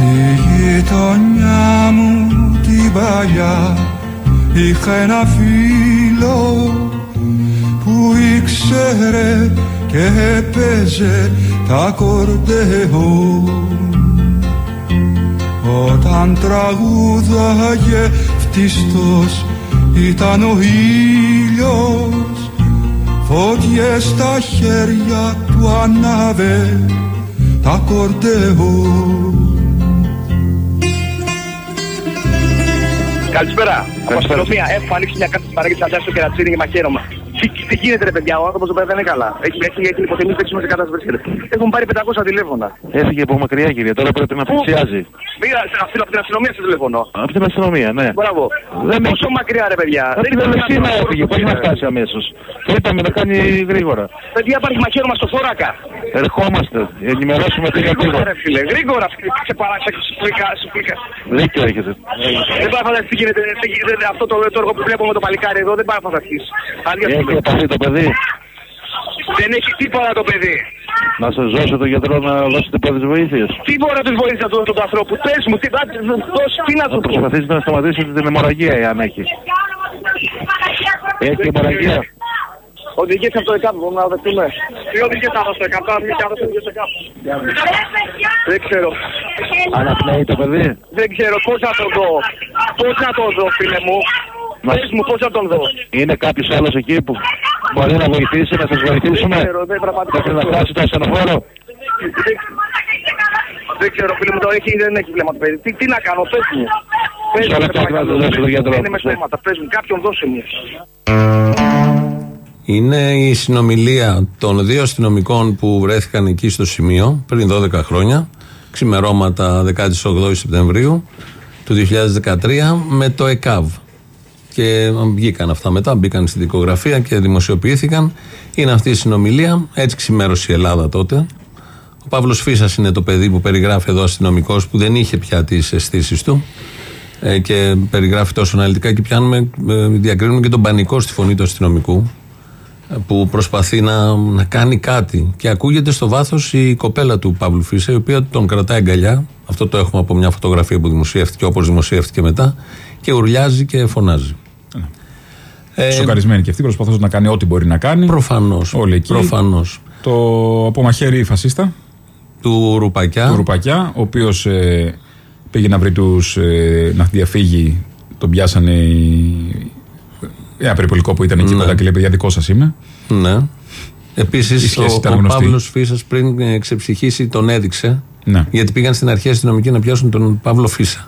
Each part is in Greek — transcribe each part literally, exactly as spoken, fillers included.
Στη γειτονιά μου την παλιά είχα ένα φίλο που ήξερε και έπαιζε τα κορντεόν. Όταν τραγούδαγε φτιστός ήταν ο ήλιος, φώτιες στα χέρια του ανάβε τα κορντεόν. Καλησπέρα. Από αστυνομία. Έχω ανοίξει μια κάρτα της παραγγελίας να πιάσει το κερατσίνι και μαχαίρωμα. Τι, τι γίνεται, ρε παιδιά, ο άνθρωπος εδώ πέρα δεν είναι καλά. Έχει, έχει, έχει υποτιμήσει έξι σε κατάσταση βρίσκεται. Έχουν πάρει πεντακόσια τηλέφωνα. Έφυγε από μακριά, κύριε, τώρα πρέπει να πλησιάζει. Πήγα από την αστυνομία σε τηλέφωνο. Από την αστυνομία, ναι. Μπράβο. Δεν Πόσο με... μακριά, ρε παιδιά. Από την Ελευσίνα έφυγε, πώς να φτάσει αμέσως. Το είπαμε να κάνει γρήγορα. Παιδιά, υπάρχει μαχαίρωμα στο θώρακα. Ερχόμαστε, ενημερώσουμε τι γρήγορα. Ρε φίλε, γρήγορα, σε παράξα, σου πλήκα. Δίκιο έχετε. Δεν πάει να φανταστείς τι γίνεται, αυτό το έργο που βλέπω με το παλικάρι εδώ, δεν πάει να φανταστείς. Έχει επαφή το παιδί. Δεν έχει τίποτα το παιδί. Να σας δώσω τον γιατρό να δώσετε πρώτες βοήθειες. Τι μπορεί να τους βοηθήσει να του δώσω τον ανθρώπου. Πες μου, τι, τι να του πω. Προσπαθήσετε να σταματήσετε την αιμορραγία, εάν έχει. Έχει αιμορραγία. Οδηγείς από το ΕΚΑΠ, μπορούμε να δεχτούμε. Τι οδηγείς από το ΕΚΑΠ, τώρα μην κάνω το ΕΚΑΠ. Δεν ξέρω. Αναπνέει το παιδί. Δεν ξέρω, πώς να τον δω. Πώς να τον δω, φίλε μου. Πες μου, πώς να τον δω. Είναι κάποιος άλλος εκεί που μπορεί να βοηθήσει, να σας βοηθήσουμε. Δεν ξέρω, δεν πραγματικά. Να φτάσει το ασθενοφόρο. Δεν ξέρω, φίλε μου, το έχει ή δεν έχει βλέμμα το παιδί. Τι, τι να κάνω, πες μου. Πες μου, δεν είναι με στόματα, πες μου, κάποιον δώσε μου. Είναι η συνομιλία των δύο αστυνομικών που βρέθηκαν εκεί στο σημείο πριν δώδεκα χρόνια, ξημερώματα δεκαοκτώ Σεπτεμβρίου του δύο χιλιάδες δεκατρία, με το ΕΚΑΒ. Και βγήκαν αυτά μετά, μπήκαν στη δικογραφία και δημοσιοποιήθηκαν. Είναι αυτή η συνομιλία, έτσι ξημέρωσε η Ελλάδα τότε. Ο Παύλος Φύσας είναι το παιδί που περιγράφει εδώ, αστυνομικός, που δεν είχε πια τις αισθήσεις του ε, και περιγράφει τόσο αναλυτικά και πιάνουμε, ε, διακρίνουμε και τον πανικό στη φωνή του αστυνομικού, που προσπαθεί να, να κάνει κάτι και ακούγεται στο βάθος η κοπέλα του Παύλου Φύσα, η οποία τον κρατάει αγκαλιά. Αυτό το έχουμε από μια φωτογραφία που δημοσιεύτηκε, όπως δημοσιεύτηκε μετά, και ουρλιάζει και φωνάζει. Ε, Σοκαρισμένη και αυτή, προσπαθώντας να κάνει ό,τι μπορεί να κάνει. Προφανώς. Όλοι εκεί. Προφανώς. Το από μαχαίρι φασίστα του Ρουπακιά, του Ρουπακιά, ο οποίος ε, πήγε να βρει τους, ε, να διαφύγει, τον πιάσανε οι... ένα περιπολικό που ήταν εκεί, ναι, κοντά και λέει: παιδιά, δικό σας είμαι. Ναι. Επίσης, ο, ο Παύλος Φύσας πριν ε, ξεψυχήσει τον έδειξε. Ναι. Γιατί πήγαν στην αρχή αστυνομικοί να πιάσουν τον Παύλο Φύσα.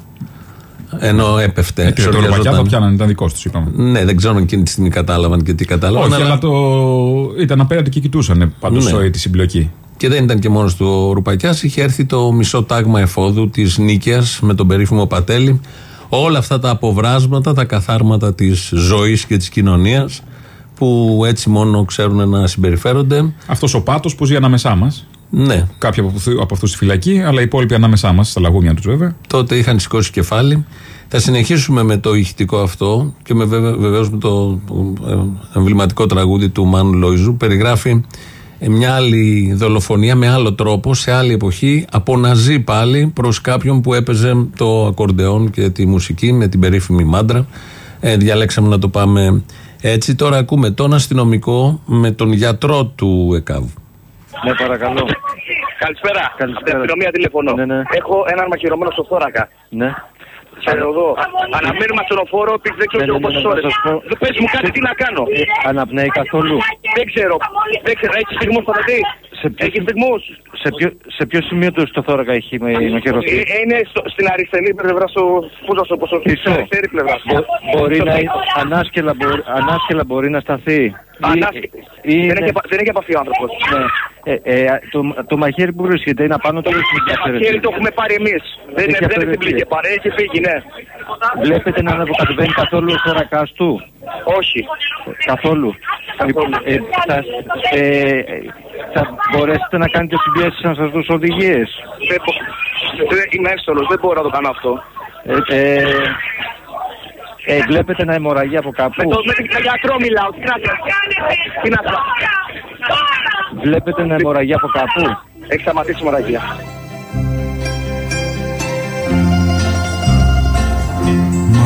Ενώ έπεφτε. Ε, το Ρουπακιά το πιάνανε, ήταν δικό του, είπαμε. Ναι, δεν ξέρω αν εκείνη τη στιγμή κατάλαβαν και τι κατάλαβαν. Όχι, αλλά, αλλά το... ήταν απέναντι και κοιτούσαν πάντως, ναι, τη συμπλοκή. Και δεν ήταν και μόνος του ο Ρουπακιάς, είχε έρθει το μισό τάγμα εφόδου της Νίκαιας με τον περίφημο Πατέλη. Όλα αυτά τα αποβράσματα, τα καθάρματα της ζωής και της κοινωνίας, που έτσι μόνο ξέρουν να συμπεριφέρονται. Αυτός ο πάτος που ζει ανάμεσά μας. Ναι. Κάποιοι από αυτούς στη φυλακή, αλλά οι υπόλοιποι ανάμεσά μας, στα λαγούμια τους βέβαια. Τότε είχαν σηκώσει κεφάλι. Θα συνεχίσουμε με το ηχητικό αυτό και με βεβαίως με το εμβληματικό τραγούδι του Μάνου Λόιζου. Περιγράφει μια άλλη δολοφονία με άλλο τρόπο, σε άλλη εποχή, από ναζί πάλι, προς κάποιον που έπαιζε το ακορντεόν και τη μουσική με την περίφημη μάντρα. Ε, διαλέξαμε να το πάμε έτσι. Τώρα ακούμε τον αστυνομικό με τον γιατρό του ΕΚΑΒ. Ναι, παρακαλώ. Καλησπέρα. Καλησπέρα. Από την αστυνομία τηλεφωνώ. Ναι, ναι. Έχω έναν μαχαιρωμένο στο θώρακα. Ναι. Εδώ. Αναμένουμε ασθενοφόρο, δεν ξέρω πόσες ώρες. Πες μου κάτι, τι να κάνω. Αναπνέει καθόλου? Δεν ξέρω. Δεν ξέρω. Έχει στιγμούς το παιδί? Έχει στιγμούς? Σε ποιο, σε ποιο σημείο του στο θώρακα έχει μαχαιρωθεί? Είναι στο, στην αριστερή πλευρά, στο πούζα, στο ποσοστό. Στην αριστερή πλευρά. Μπορεί να ανάσκελα, μπορεί, ανάσκελα μπορεί να σταθεί. Ανάσκελα. Ή, δεν, έχει, δεν έχει επαφή ο άνθρωπος. Ναι. Ε, ε, το, το μαχαίρι που βρίσκεται είναι απάνω του. Το μαχαίρι το έχουμε πάρει εμείς. Δεν, δεν έχει πληγή. Έχει φύγει, ναι. Βλέπετε να αναποκατεβαίνει καθόλου ο θώρακας του? Όχι. Καθόλου. Καθόλου. Ε, θα, ε, θα μπορέσετε να κάνετε συμπιέσεις να σας δώσω οδηγίες? Δεν, δεν, είμαι εύστολος, δεν μπορώ να το κάνω αυτό. Ε, ε, ε, βλέπετε να αιμορραγεί από κάπου? Με το γιατρό μιλάω. Τι να κάνω. Βλέπετε να αιμορραγεί από κάπου? Έχει σταματήσει η αιμορραγία.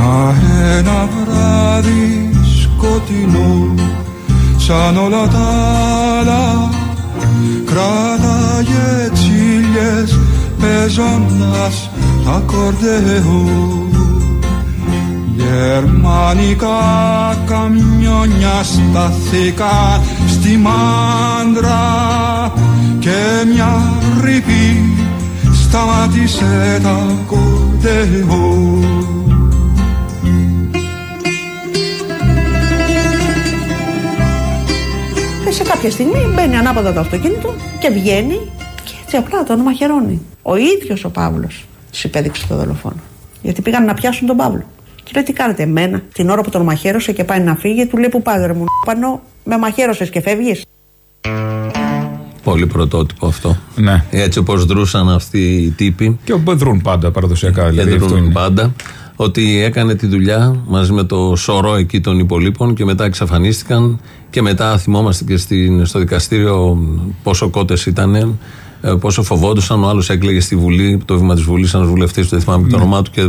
Μα ένα βράδυ σκοτεινό σαν όλα τα άλλα κράταγε τσίλιες παίζοντας ακορντεό. Γερμανικά καμιόνια σταθήκαν στη Μάντρα και μια ρηπή σταμάτησε τα ακορντεό. Και σε κάποια στιγμή μπαίνει ανάποδα το αυτοκίνητο και βγαίνει και έτσι απλά τον μαχαιρώνει. Ο ίδιος ο Παύλος τους υπέδειξε το δολοφόνο. Γιατί πήγαν να πιάσουν τον Παύλο. Και λέει: τι κάνετε εμένα, την ώρα που τον μαχαίρωσε και πάει να φύγει, του λέει: που πάει ρε μου, πανώ, με μαχαίρωσες και φεύγεις. Πολύ πρωτότυπο αυτό. Ναι. Έτσι όπως δρούσαν αυτοί οι τύποι. Και όπου δρούν πάντα παραδοσιακά. Και δηλαδή, δρούν πάντα. Ότι έκανε τη δουλειά μαζί με το σωρό εκεί των υπολείπων και μετά εξαφανίστηκαν. Και μετά θυμόμαστε και στην, στο δικαστήριο πόσο κότες ήταν, πόσο φοβόντουσαν. Ο άλλος έκλαιγε στη Βουλή, το βήμα της Βουλής, ένας βουλευτής, δεν θυμάμαι και το όνομά του. Και,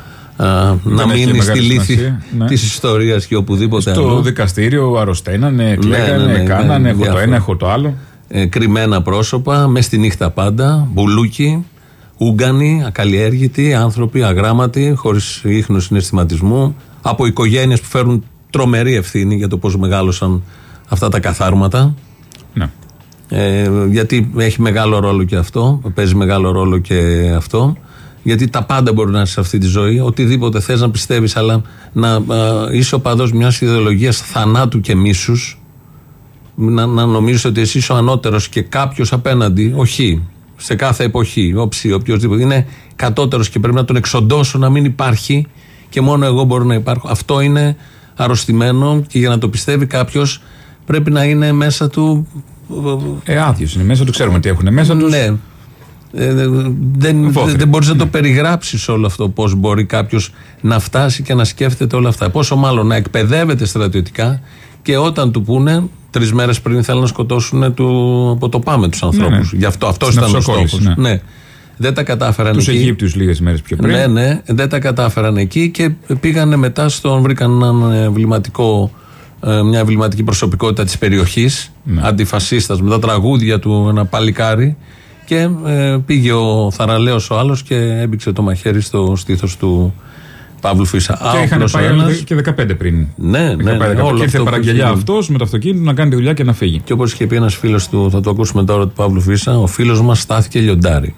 α, να μείνει στη λύθη ναι. της ιστορίας και οπουδήποτε στο άλλο. Στο δικαστήριο αρρωσταίνανε, κλαίγανε, ναι, ναι, ναι, κάνανε, ναι, έχω διάφορα. Το ένα, έχω το άλλο. Ε, κρυμμένα πρόσωπα, μες στη νύχτα πάντα, μπουλούκι, ούγκανοι, ακαλλιέργητοι, άνθρωποι, αγράμματοι, χωρίς ίχνος συναισθηματισμού, από οικογένειες που φέρουν τρομερή ευθύνη για το πώς μεγάλωσαν αυτά τα καθάρματα. Ναι. Ε, γιατί έχει μεγάλο ρόλο και αυτό, παίζει μεγάλο ρόλο και αυτό. Γιατί τα πάντα μπορεί να είσαι σε αυτή τη ζωή, οτιδήποτε θες να πιστεύεις, αλλά να α, είσαι οπαδός μιας ιδεολογίας θανάτου και μίσους, να, να νομίζεις ότι εσύ είσαι ο ανώτερος και κάποιος απέναντι, όχι, σε κάθε εποχή, όψη, οποιοδήποτε, είναι κατώτερος και πρέπει να τον εξοντώσω να μην υπάρχει και μόνο εγώ μπορώ να υπάρχω. Αυτό είναι αρρωστημένο και για να το πιστεύει κάποιος πρέπει να είναι μέσα του. Ε, άδειος είναι μέσα του, ξέρουμε τι έχουν μέσα του. Ναι. Ε, δεν, δεν μπορείς να το περιγράψεις όλο αυτό, πώς μπορεί κάποιος να φτάσει και να σκέφτεται όλα αυτά. Πόσο μάλλον να εκπαιδεύεται στρατιωτικά και όταν του πούνε τρεις μέρες πριν θέλουν να σκοτώσουν του, από το πάμε τους ανθρώπους. Ναι, ναι. Γι' αυτό αυτός ήταν ο στόχος. Ναι. Ναι. Δεν τα κατάφεραν τους εκεί. Τους Αιγύπτιους λίγες μέρες πιο πριν. Ναι, ναι, δεν τα κατάφεραν εκεί και πήγανε μετά στον, βρήκαν έναν εμβληματικό, μια εμβληματική προσωπικότητα της περιοχής, ναι. Αντιφασίστας, με τα τραγούδια του, ένα παλικάρι. Και ε, πήγε ο θαραλέος ο άλλος και έμπηξε το μαχαίρι στο στήθος του Παύλου Φίσα. Και Α, είχαν πάει ένας... και δεκαπέντε πριν. Ναι, ναι, ναι, ναι. Και ήρθε παραγγελιά αυτός με το αυτοκίνητο να κάνει τη δουλειά και να φύγει. Και όπως είχε πει ένας φίλος του, θα το ακούσουμε τώρα, του Παύλου Φίσα, ο φίλος μας στάθηκε λιοντάρι.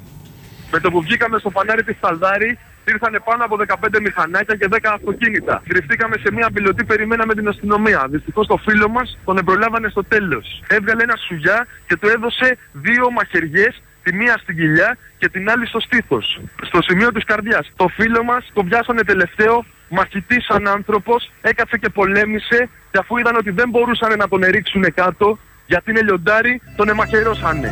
Με το που βγήκαμε στο φανάρι της Σαλδάρη, ήρθανε πάνω από δεκαπέντε μηχανάκια και δέκα αυτοκίνητα. Κρυφτήκαμε σε μια πιλωτή, περιμέναμε την αστυνομία. Δυστυχώς το φίλο μας τον εμπρολάβανε στο τέλος. Έβγαλε ένα σουγιά και του έδωσε δύο μαχαιριές, τη μία στην κοιλιά και την άλλη στο στήθος, στο σημείο της καρδιάς. Το φίλο μας το πιάσανε τελευταίο, μαχητής σαν άνθρωπος, έκατσε και πολέμησε και αφού είδαν ότι δεν μπορούσαν να τον ερίξουν κάτω, γιατί είναι λιοντάρι, τον εμαχαιρώσανε.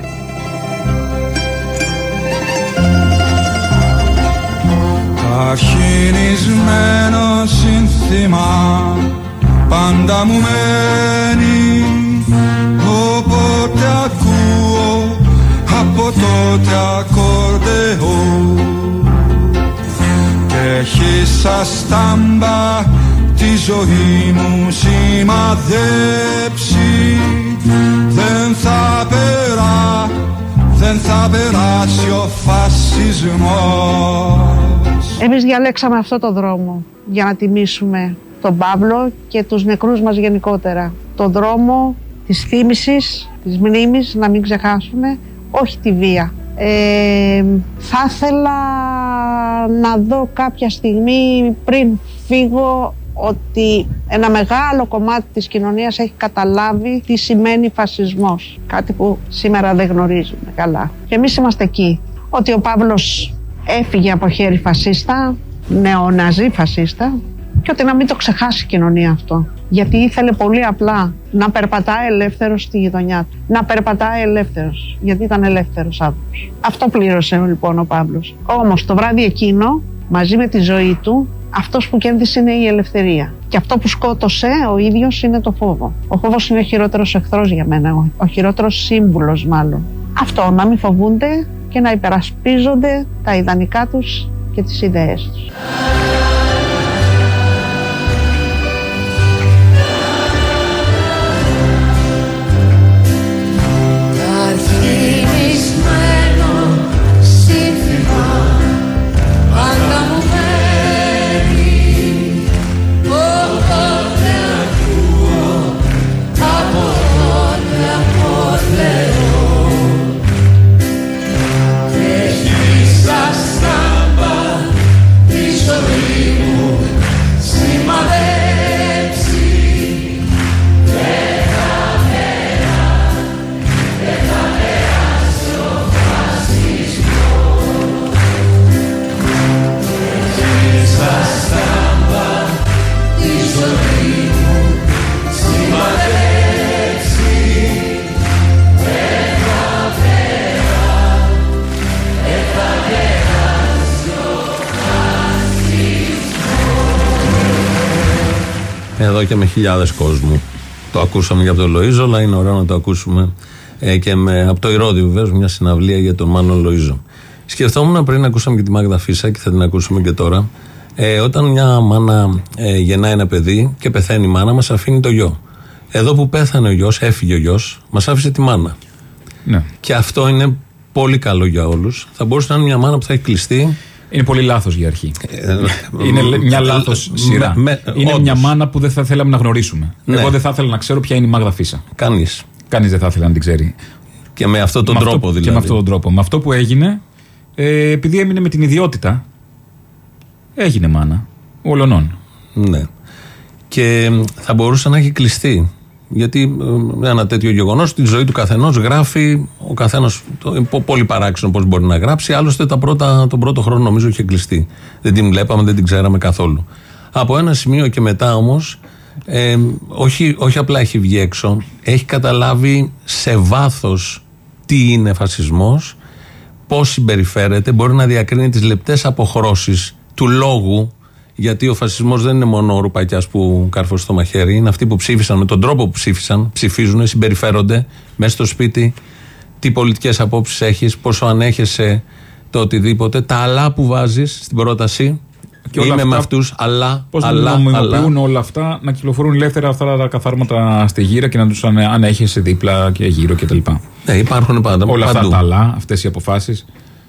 Αρχινισμένο σύνθημα πάντα μου μένει, όποτε ακούω από τότε ακορντεό και έχει σαν στάμπα τη ζωή μου σημαδέψει. Δεν θα περά, δεν θα περάσει ο φασισμός. Εμείς διαλέξαμε αυτό το δρόμο για να τιμήσουμε τον Παύλο και τους νεκρούς μας γενικότερα. Το δρόμο της θύμησης, της μνήμης, να μην ξεχάσουμε, όχι τη βία. Ε, θα ήθελα να δω κάποια στιγμή πριν φύγω ότι ένα μεγάλο κομμάτι της κοινωνίας έχει καταλάβει τι σημαίνει φασισμός. Κάτι που σήμερα δεν γνωρίζουμε καλά. Και εμείς είμαστε εκεί. Ότι ο Παύλος έφυγε από χέρι φασίστα, νεοναζί φασίστα, και ότι να μην το ξεχάσει η κοινωνία αυτό. Γιατί ήθελε πολύ απλά να περπατάει ελεύθερος στη γειτονιά του. Να περπατάει ελεύθερος, γιατί ήταν ελεύθερος άνθρωπος. Αυτό πλήρωσε λοιπόν ο Παύλος. Όμως το βράδυ εκείνο, μαζί με τη ζωή του, αυτός που κέρδισε είναι η ελευθερία. Και αυτό που σκότωσε ο ίδιος είναι το φόβο. Ο φόβος είναι ο χειρότερος εχθρός για μένα, ο χειρότερος σύμβουλος μάλλον. Αυτό, να μην φοβούνται και να υπερασπίζονται τα ιδανικά τους και τις ιδέες τους. εδώ και με χιλιάδες κόσμου. Το ακούσαμε για τον Λοΐζο, αλλά είναι ωραίο να το ακούσουμε ε, και με, από το Ηρώδη, βεβαίως, μια συναυλία για τον Μάνο Λοΐζο. Σκεφτόμουν πριν, ακούσαμε και τη Μάγδα Φίσα και θα την ακούσουμε και τώρα. Ε, όταν μια μάνα ε, γεννάει ένα παιδί και πεθαίνει η μάνα, μας αφήνει το γιο. Εδώ που πέθανε ο γιος, έφυγε ο γιος, μας άφησε τη μάνα. Ναι. Και αυτό είναι πολύ καλό για όλους. Θα μπορούσε να είναι μια μάνα που θα έχει κλειστεί. Είναι πολύ λάθος για αρχή. Είναι μια λάθος σειρά. Με, είναι όντως μια μάνα που δεν θα θέλαμε να γνωρίσουμε. Ναι. Εγώ δεν θα ήθελα να ξέρω ποια είναι η Μάγδα Φίσα. Κανείς. Κανείς δεν θα ήθελε να την ξέρει. Και με αυτόν τον με τρόπο αυτό, δηλαδή. Και με αυτόν τον τρόπο. Με αυτό που έγινε, ε, επειδή έμεινε με την ιδιότητα, έγινε μάνα. Ολονών. Ναι. Και θα μπορούσε να έχει κλειστεί. Γιατί ένα τέτοιο γεγονός, τη ζωή του καθενός γράφει ο καθένας. Πολύ παράξενο πώς μπορεί να γράψει. Άλλωστε τα πρώτα, τον πρώτο χρόνο νομίζω είχε κλειστεί. Δεν την βλέπαμε, δεν την ξέραμε καθόλου. Από ένα σημείο και μετά όμως, ε, όχι, όχι απλά έχει βγει έξω, έχει καταλάβει σε βάθος τι είναι φασισμός, πώς συμπεριφέρεται, μπορεί να διακρίνει τις λεπτές αποχρώσεις του λόγου. Γιατί ο φασισμός δεν είναι μόνο ο ρουπακιάς που κάρφωσε στο μαχαίρι, είναι αυτοί που ψήφισαν με τον τρόπο που ψήφισαν, ψηφίζουν, συμπεριφέρονται μέσα στο σπίτι, τι πολιτικές απόψεις έχεις, πόσο ανέχεσαι το οτιδήποτε, τα αλλά που βάζεις στην πρόταση. Και είμαι αυτά, με αυτούς, αλλά. Πώς να νομιμοποιούν όλα αυτά, να κυκλοφορούν ελεύθερα αυτά τα καθάρματα στη γύρα και να τους ανέχεσαι δίπλα και γύρω κτλ. Ναι, υπάρχουν πάντα. Όλα παντού. Αυτά τα αλλά, αυτές οι αποφάσεις.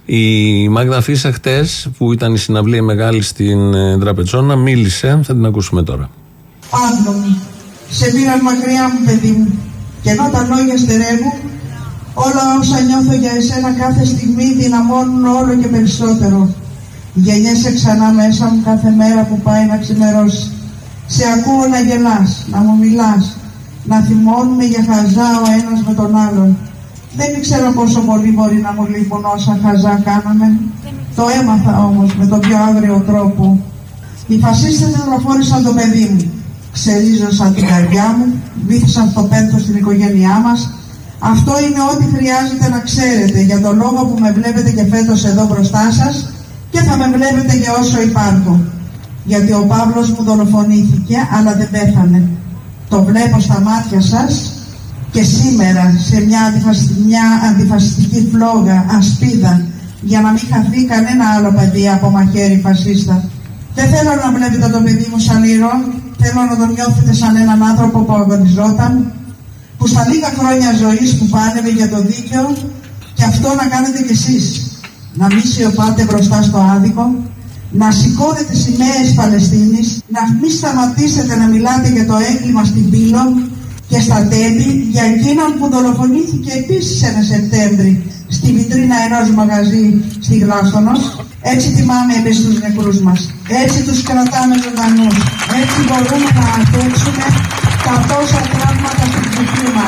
Η Μάγδα Φίσα χτες, που ήταν η συναυλία μεγάλη στην Τραπετσόνα, μίλησε, θα την ακούσουμε τώρα. Παύλο μου, σε πήραν μακριά μου παιδί μου, και ενώ τα λόγια στερεύουν, όλα όσα νιώθω για εσένα κάθε στιγμή δυναμώνουν όλο και περισσότερο. Γεννιέσαι ξανά μέσα μου κάθε μέρα που πάει να ξημερώσει. Σε ακούω να γελάς, να μου μιλάς, να θυμώνουμε για χαζά ο ένας με τον άλλον. Δεν ήξερα πόσο πολύ μπορεί να μου λείπουν όσα χαζά κάναμε. Το έμαθα όμως με τον πιο άγριο τρόπο. Οι φασίστες δολοφόνησαν το παιδί μου. Ξερίζωσαν την καρδιά μου, βήθησαν στο πένθος στην οικογένειά μας. Αυτό είναι ό,τι χρειάζεται να ξέρετε για τον λόγο που με βλέπετε και φέτος εδώ μπροστά σας και θα με βλέπετε για όσο υπάρχω. Γιατί ο Παύλος μου δολοφονήθηκε, αλλά δεν πέθανε. Το βλέπω στα μάτια σας. Και σήμερα σε μια, αντιφασιστική, μια αντιφασιστική φλόγα, ασπίδα, για να μην χαθεί κανένα άλλο παιδί από μαχαίρι φασίστα. Δεν θέλω να βλέπετε το παιδί μου σαν ήρωα, θέλω να τον νιώθετε σαν έναν άνθρωπο που αγωνιζόταν, που στα λίγα χρόνια ζωής που πάλευε για το δίκαιο, και αυτό να κάνετε κι εσείς. Να μην σιωπάτε μπροστά στο άδικο, να σηκώνετε σημαίες Παλαιστίνης, να μην σταματήσετε να μιλάτε για το έγκλημα στην Πύλο και στα Τέμπη, για εκείνον που δολοφονήθηκε επίσης ένα Σεπτέμβρη στη βιτρίνα ενός μαγαζί στη Γλάστονος. Έτσι τιμάμε εμείς τους νεκρούς μας. Έτσι τους κρατάμε ζωντανούς. Έτσι μπορούμε να αντέξουμε τα τόσα τραύματα στην ψυχή μας.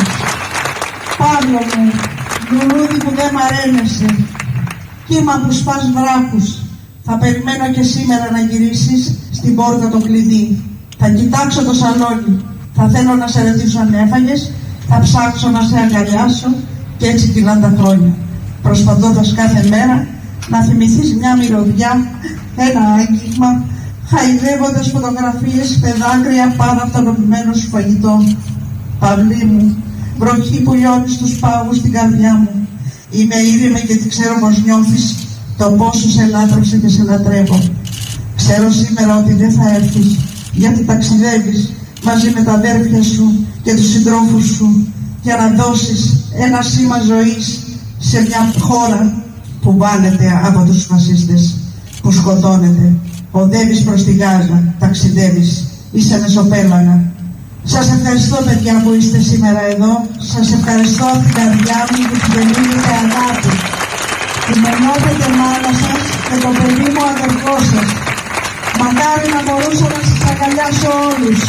Παύλο μου, λουλούδι που δεν μαραίνεσαι, κύμα που σπάς βράχους, θα περιμένω και σήμερα να γυρίσεις στην πόρτα το κλειδί. Θα κοιτάξω το σαλόνι. Θα θέλω να σε ρωτήσω αν έφαγες, θα ψάξω να σε αγκαλιάσω και έτσι κυλάνε τα χρόνια. Προσπαθώντας κάθε μέρα να θυμηθείς μια μυρωδιά, ένα άγγιγμα, χαϊδεύοντας φωτογραφίες με δάκρυα πάνω από το λοπημένο σου φαγητό. Παυλή μου, βροχή που λιώνει στους πάγους στην καρδιά μου. Είμαι ήρεμη και τι ξέρω πως νιώθεις, το πόσο σε λάτρεψε και σε λατρεύω. Ξέρω σήμερα ότι δεν θα έρθεις, γιατί ταξιδεύεις μαζί με τα αδέρφια σου και τους συντρόφους σου για να δώσεις ένα σήμα ζωής σε μια χώρα που βάλετε από τους φασίστες, που σκοτώνετε. Οδεύεις προς τη Γάζα, ταξιδεύεις, είσαι μεσοπέλαγα. Σας ευχαριστώ παιδιά που είστε σήμερα εδώ. Σας ευχαριστώ από την καρδιά μου που συμπερίληπτε αγάπη. Που με νιώθετε μάνα σας και το παιδί μου αδερφό σας. Μακάρι να μπορούσα να σας αγκαλιάσω όλους.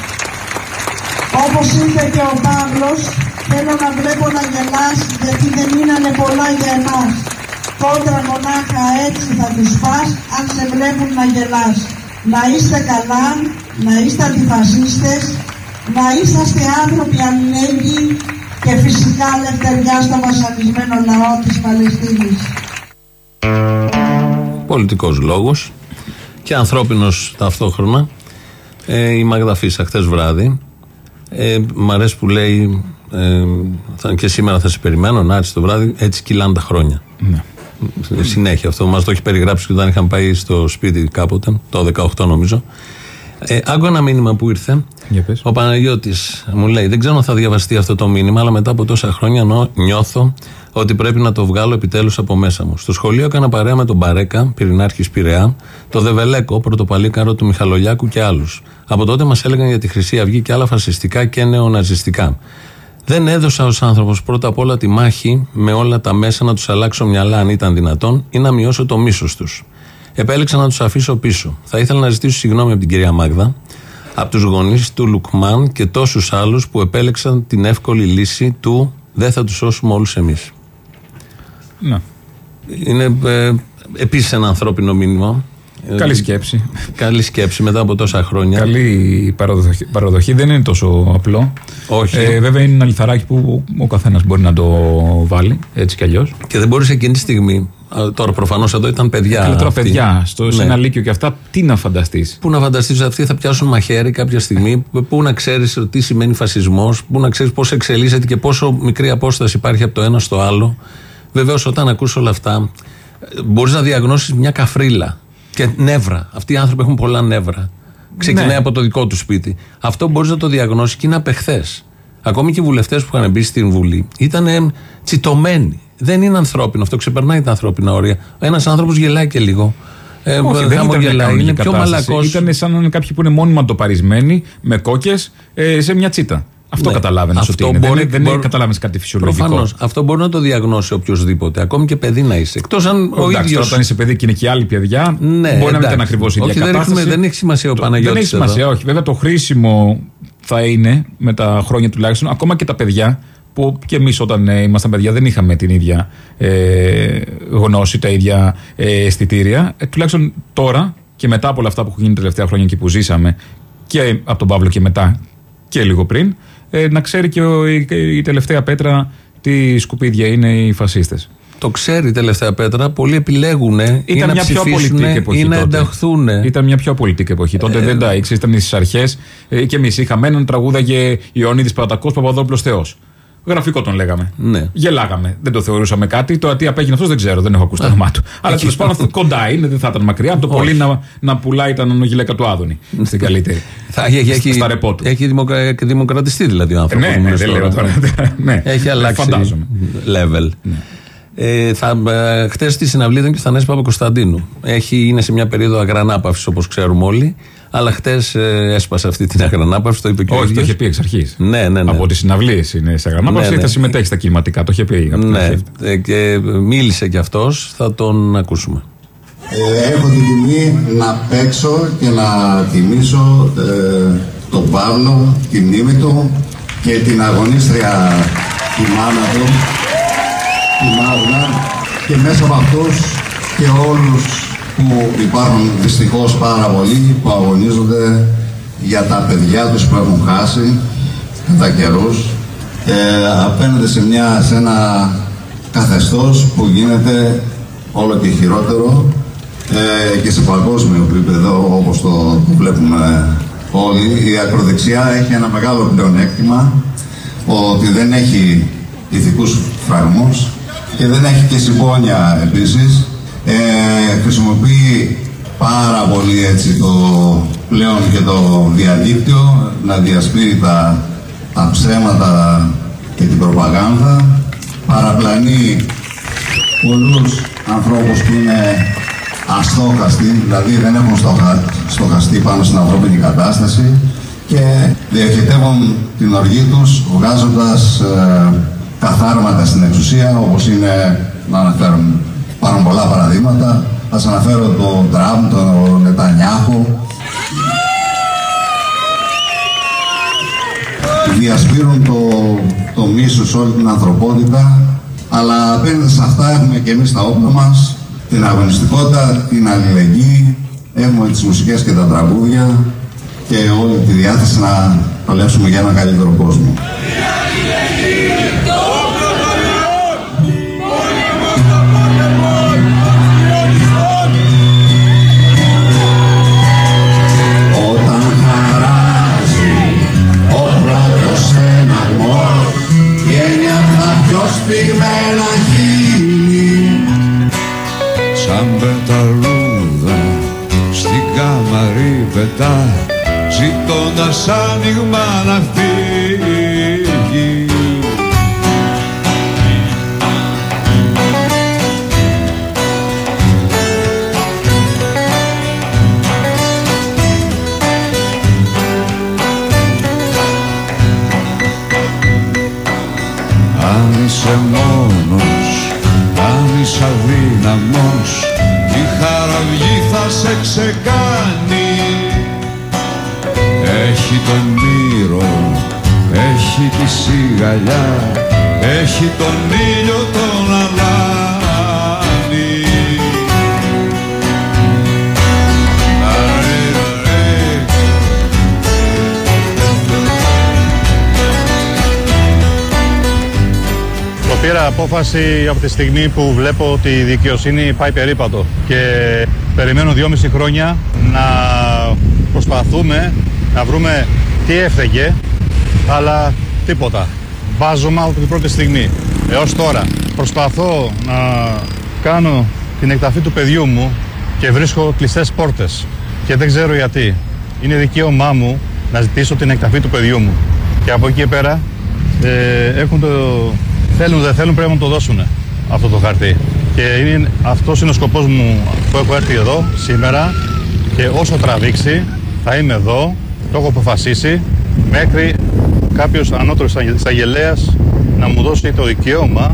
Όπως είπε και ο Παύλος, θέλω να βλέπω να γελάς, γιατί δεν μείνανε πολλά για εμάς. Κόντρα μονάχα έτσι θα τους πας, αν σε βλέπουν να γελάς. Να είστε καλά, να είστε αντιφασίστες, να είσαστε άνθρωποι αλληλέγγυοι και φυσικά ελευθεριά στο βασανισμένο λαό της Παλαιστίνης. Πολιτικός λόγος και ανθρώπινος ταυτόχρονα. Ε, η Μάγδα Φίσα χτες βράδυ. Ε, μ' αρέσει που λέει ε, θα, και σήμερα θα σε περιμένω, να έρθει το βράδυ, έτσι κυλάνε τα χρόνια. Ναι. Συνέχεια αυτό μας το έχει περιγράψει και όταν είχαν πάει στο σπίτι κάποτε, το δεκαοκτώ νομίζω. Ε, άκουγα ένα μήνυμα που ήρθε. Ο Παναγιώτης μου λέει: δεν ξέρω αν θα διαβαστεί αυτό το μήνυμα, αλλά μετά από τόσα χρόνια νο, νιώθω ότι πρέπει να το βγάλω επιτέλους από μέσα μου. Στο σχολείο έκανα παρέα με τον Μπαρέκα, πυρηνάρχης Πειραιά, το Δεβελέκο, πρωτοπαλίκαρο του Μιχαλολιάκου και άλλους. Από τότε μας έλεγαν για τη Χρυσή Αυγή και άλλα φασιστικά και νεοναζιστικά. Δεν έδωσα ως άνθρωπος πρώτα απ' όλα τη μάχη με όλα τα μέσα να τους αλλάξω μυαλά, αν ήταν δυνατόν, ή να μειώσω το μίσος τους. Επέλεξα να τους αφήσω πίσω. Θα ήθελα να ζητήσω συγγνώμη από την κυρία Μάγδα, από τους γονείς του Λουκμάν και τόσους άλλους που επέλεξαν την εύκολη λύση του «δεν θα τους σώσουμε όλους εμείς». Ναι. Είναι ε, επίσης ένα ανθρώπινο μήνυμα. Καλή σκέψη. Καλή σκέψη μετά από τόσα χρόνια. Καλή παραδοχή, παραδοχή. Δεν είναι τόσο απλό. Όχι. Ε, βέβαια είναι ένα λιθαράκι που ο καθένας μπορεί να το βάλει έτσι κι αλλιώς. Και δεν μπορείς εκείνη τη στιγμή. Τώρα προφανώς εδώ ήταν παιδιά. Καλά, τώρα παιδιά, στο, ναι. σε ένα λύκειο και αυτά, τι να φανταστείς. Πού να φανταστείς, αυτοί θα πιάσουν μαχαίρι κάποια στιγμή. Πού να ξέρεις τι σημαίνει φασισμός. Πού να ξέρεις πώς εξελίσσεται και πόσο μικρή απόσταση υπάρχει από το ένα στο άλλο. Βεβαίως, όταν ακούς όλα αυτά, μπορείς να διαγνώσεις μια καφρίλα. Και νεύρα. Αυτοί οι άνθρωποι έχουν πολλά νεύρα. Ξεκινάει ναι. από το δικό του σπίτι. Αυτό μπορείς να το διαγνώσεις και είναι απ' εχθές. Ακόμη και οι βουλευτές που είχαν μπει στην Βουλή ήταν τσιτωμένοι. Δεν είναι ανθρώπινο. Αυτό ξεπερνάει τα ανθρώπινα όρια. Ένας άνθρωπος γελάει και λίγο. Ε, Όχι, δεν ήταν γελάει. Είναι πιο μαλακός. Ήταν σαν κάποιοι που είναι μόνιμα τοπαρισμένοι με κόκκες ε, σε μια τσίτα. Αυτό ναι. καταλάβαινες ότι είναι. Μπορεί, δεν μπορεί... καταλάβαινες κάτι φυσιολογικό. Προφανώς. Αυτό μπορεί να το διαγνώσει οποιοδήποτε. Ακόμη και παιδί να είσαι. Εκτός αν ο εντάξει, ίδιος... όταν είσαι παιδί και είναι και άλλοι παιδιά, ναι, μπορεί εντάξει. να μην ήταν ακριβώς η ίδια κατάσταση. Δεν, δεν έχει σημασία ο Παναγιώτης. Δεν έχει σημασία, εδώ. όχι. Βέβαια το χρήσιμο θα είναι με τα χρόνια τουλάχιστον, ακόμα και τα παιδιά που και εμείς όταν ε, ήμασταν παιδιά δεν είχαμε την ίδια ε, γνώση, τα ίδια ε, αισθητήρια. Ε, τουλάχιστον τώρα και μετά από όλα αυτά που έχουν γίνει τα τελευταία χρόνια και που ζήσαμε και από τον Παύλο και μετά και λίγο πριν, ε, να ξέρει και ο, η, η τελευταία πέτρα τι σκουπίδια είναι οι φασίστες. Το ξέρει η τελευταία πέτρα. Πολλοί επιλέγουν ή να ψηφίσουν ή να ενταχθούν. Ήταν μια πιο πολιτική εποχή. Τότε ε, δεν τα ήξερε, ήταν στις αρχές ε, και εμείς είχαμε έναν τραγούδαγε Ιωαννίδης Πατακός Παπαδόπουλος Θεός. Γραφικό τον λέγαμε. Ναι. Γελάγαμε. Δεν το θεωρούσαμε κάτι. Το τι απέγινε αυτός δεν ξέρω, δεν έχω ακούσει το όνομά του. Αλλά τέλος πάντων κοντά είναι, δεν θα ήταν μακριά. Από το πολύ να, να πουλάει ήταν ο γυλαίκα του Άδωνη. Στην καλύτερη. Θα έχει, στα ρεπό του. Έχει δημοκρα... δημοκρατιστεί δηλαδή ο άνθρωπος. Ναι, ναι, δεν λέω τώρα. Ναι. Έχει αλλάξει φαντάζομαι. level. Ναι. Ε, θα, ε, χτες στη συναυλία ήταν και στα Θανάση Παπακοσταντίνου. Έχει, είναι σε μια περίοδο αγρανάπαυσης όπως ξέρουμε όλοι. Αλλά χτες ε, έσπασε αυτή την αγρανάπαυση, το είπε και ο ίδιος. Όχι, το είχε πει εξ αρχής. Ναι, ναι, ναι. Από τις συναυλίες είναι σε αγρανάπαυση, ναι, ναι. θα συμμετέχει στα κινηματικά. Το είχε πει. Ναι, ε, και μίλησε κι αυτός, θα τον ακούσουμε. Ε, έχω την τιμή να παίξω και να τιμήσω ε, τον Παύλο, τη μνήμη του και την αγωνίστρια τη μάνα του, τη Μάγδα, και μέσα από αυτούς και όλους που υπάρχουν δυστυχώς πάρα πολλοί που αγωνίζονται για τα παιδιά τους που έχουν χάσει κατά καιρούς ε, απέναντι σε, μια, σε ένα καθεστώς που γίνεται όλο και χειρότερο ε, και σε παγκόσμιο επίπεδο όπως το, το βλέπουμε όλοι. Η ακροδεξιά έχει ένα μεγάλο πλεονέκτημα ότι δεν έχει ηθικούς φραγμούς και δεν έχει και συμπόνια επίσης. Ε, χρησιμοποιεί πάρα πολύ έτσι το πλέον και το διαδίκτυο να διασπείρει τα, τα ψέματα και την προπαγάνδα, παραπλανεί πολλούς ανθρώπους που είναι αστόχαστοι, δηλαδή δεν έχουν στοχα, στοχαστεί πάνω στην ανθρώπινη κατάσταση και διοχετεύουν την οργή τους βγάζοντας ε, καθάρματα στην εξουσία, όπως είναι, να αναφέρουν πάρα πολλά παραδείγματα. Θα σας αναφέρω τον Τραμπ, τον Νετανιάχου. Διασπείρουν το, το μίσος όλη την ανθρωπότητα, αλλά απέναντι σε αυτά έχουμε και εμείς τα όπλα μας, την αγωνιστικότητα, την αλληλεγγύη, έχουμε τις μουσικές και τα τραγούδια και όλη τη διάθεση να παλέψουμε για έναν καλύτερο κόσμο. Όταν χαρά κατσαρούδα στην κάμαρη πετά, ζητώντας άνοιγμα να φύγει. Αν είσαι μόνος, αν είσαι αδύναμος, η χαραυγή θα σε ξεκάνει. Έχει τον ήρω, έχει τη σιγαλιά, έχει τον ήλιο τον αλάνι. Πήρα απόφαση από τη στιγμή που βλέπω ότι η δικαιοσύνη πάει περίπατο και περιμένω δυόμιση χρόνια να προσπαθούμε να βρούμε τι έφταιγε, αλλά τίποτα. Βάζομαι από την πρώτη στιγμή. Έως τώρα προσπαθώ να κάνω την εκταφή του παιδιού μου και βρίσκω κλειστές πόρτες και δεν ξέρω γιατί. Είναι δικαίωμά μου να ζητήσω την εκταφή του παιδιού μου και από εκεί και πέρα ε, έχουν το... Θέλουν, δεν θέλουν, πρέπει να το δώσουν αυτό το χαρτί. Και είναι, αυτός είναι ο σκοπός μου που έχω έρθει εδώ σήμερα και όσο τραβήξει θα είμαι εδώ, το έχω αποφασίσει, μέχρι κάποιος ανώτερος εισαγγελέας να μου δώσει το δικαίωμα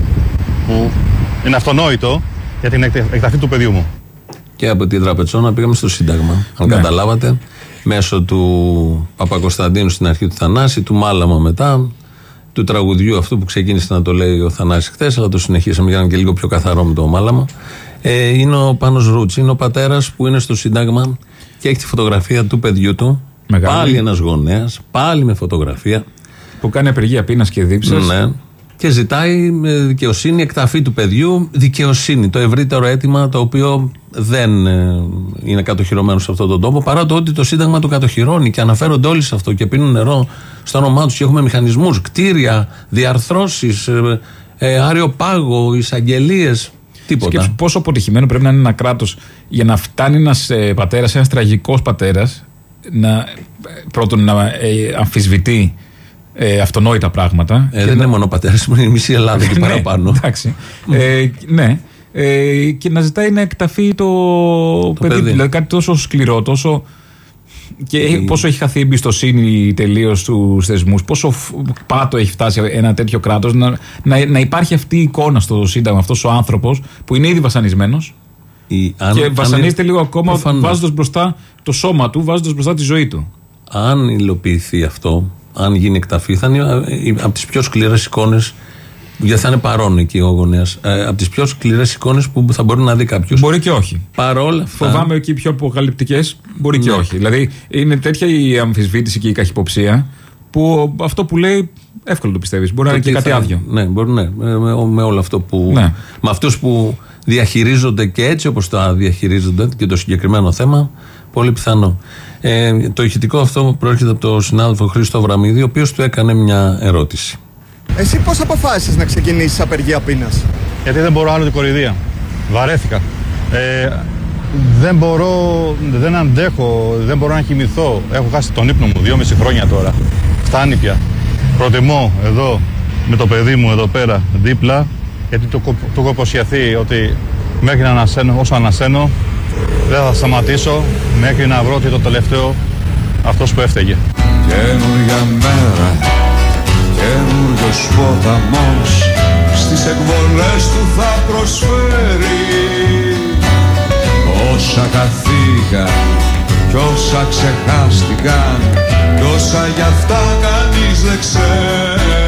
που είναι αυτονόητο για την εκταφή του παιδιού μου. Και από την Τραπετσόνα πήγαμε στο Σύνταγμα, αν ναι. καταλάβατε, μέσω του Παπακοσταντίνου στην αρχή του Θανάση, του Μάλαμα μετά, του τραγουδιού αυτού που ξεκίνησε να το λέει ο Θανάσης χθες, αλλά το συνεχίσαμε για να είναι και λίγο πιο καθαρό με το Μάλαμα. Ε, είναι ο Πάνος Ρούτσι, είναι ο πατέρας που είναι στο Σύνταγμα και έχει τη φωτογραφία του παιδιού του. Μεγάλη. Πάλι ένας γονέας, πάλι με φωτογραφία. Που κάνει απεργία πείνας και δίψας. Ναι. Και ζητάει δικαιοσύνη, εκταφή του παιδιού, δικαιοσύνη. Το ευρύτερο αίτημα το οποίο δεν είναι κατοχυρωμένο σε αυτόν τον τόπο, παρά το ότι το Σύνταγμα το κατοχυρώνει και αναφέρονται όλοι σε αυτό και πίνουν νερό στο όνομά τους και έχουμε μηχανισμούς, κτίρια, διαρθρώσεις, ε, ε, άριο πάγο, εισαγγελίες. Τίποτα. Σκέψου πόσο αποτυχημένο πρέπει να είναι ένα κράτος για να φτάνει ένας ε, πατέρας, ένας τραγικός πατέρας, να, πρώτον να ε, αμφισβητεί Ε, αυτονόητα πράγματα. Ε, δεν είναι μόνο πατέρας, είναι η μισή Ελλάδα και παραπάνω. Εντάξει. ε, ναι. Ε, και να ζητάει να εκταφεί το, το παιδί, παιδί. Δηλαδή κάτι τόσο σκληρό, τόσο. Και ε, πόσο έχει χαθεί η εμπιστοσύνη τελείως στους θεσμούς, πόσο πάτο έχει φτάσει ένα τέτοιο κράτος, να, να, να υπάρχει αυτή η εικόνα στο Σύνταγμα, αυτός ο άνθρωπος που είναι ήδη βασανισμένος. Η, αν, και βασανίζεται λίγο ακόμα βάζοντας μπροστά το σώμα του, βάζοντας μπροστά τη ζωή του. Αν υλοποιηθεί αυτό, αν γίνει εκταφή, θα είναι από τις πιο σκληρές εικόνες, γιατί θα είναι παρόν εκεί ο γονέας, ε, από τις πιο σκληρές εικόνες που θα μπορεί να δει κάποιος. Μπορεί και όχι. Παρόλα αυτά. Φοβάμαι εκεί πιο αποκαλυπτικές, μπορεί ναι. και όχι. Δηλαδή είναι τέτοια η αμφισβήτηση και η καχυποψία που αυτό που λέει εύκολο το πιστεύεις. Μπορεί να είναι και κάτι θα, άδειο. Ναι, μπορεί ναι. Με, με όλο αυτό που. Ναι. Με αυτούς που διαχειρίζονται και έτσι όπως τα διαχειρίζονται και το συγκεκριμένο θέμα, πολύ πιθανό. Ε, το ηχητικό αυτό προέρχεται από τον συνάδελφο Χρήστο Βραμίδη, ο οποίος του έκανε μια ερώτηση. Εσύ πώς αποφάσισες να ξεκινήσεις απεργία πείνας? Γιατί δεν μπορώ άλλο την κοροϊδία. Βαρέθηκα. Ε, δεν μπορώ, δεν αντέχω, δεν μπορώ να κοιμηθώ. Έχω χάσει τον ύπνο μου δυόμιση χρόνια τώρα. Φτάνει πια. Προτιμώ εδώ με το παιδί μου εδώ πέρα δίπλα, γιατί το, το έχω υποσχεθεί ότι μέχρι να ανασένω, όσο ανασένω, δεν θα σταματήσω μέχρι να βρω το τελευταίο αυτός που έφταιγε. Καινούργια μέρα, καινούριος ποταμός, στις εκβολές του θα προσφέρει όσα καθήκαν κι όσα ξεχάστηκαν κι όσα γι' αυτά κανείς δεν ξέρει.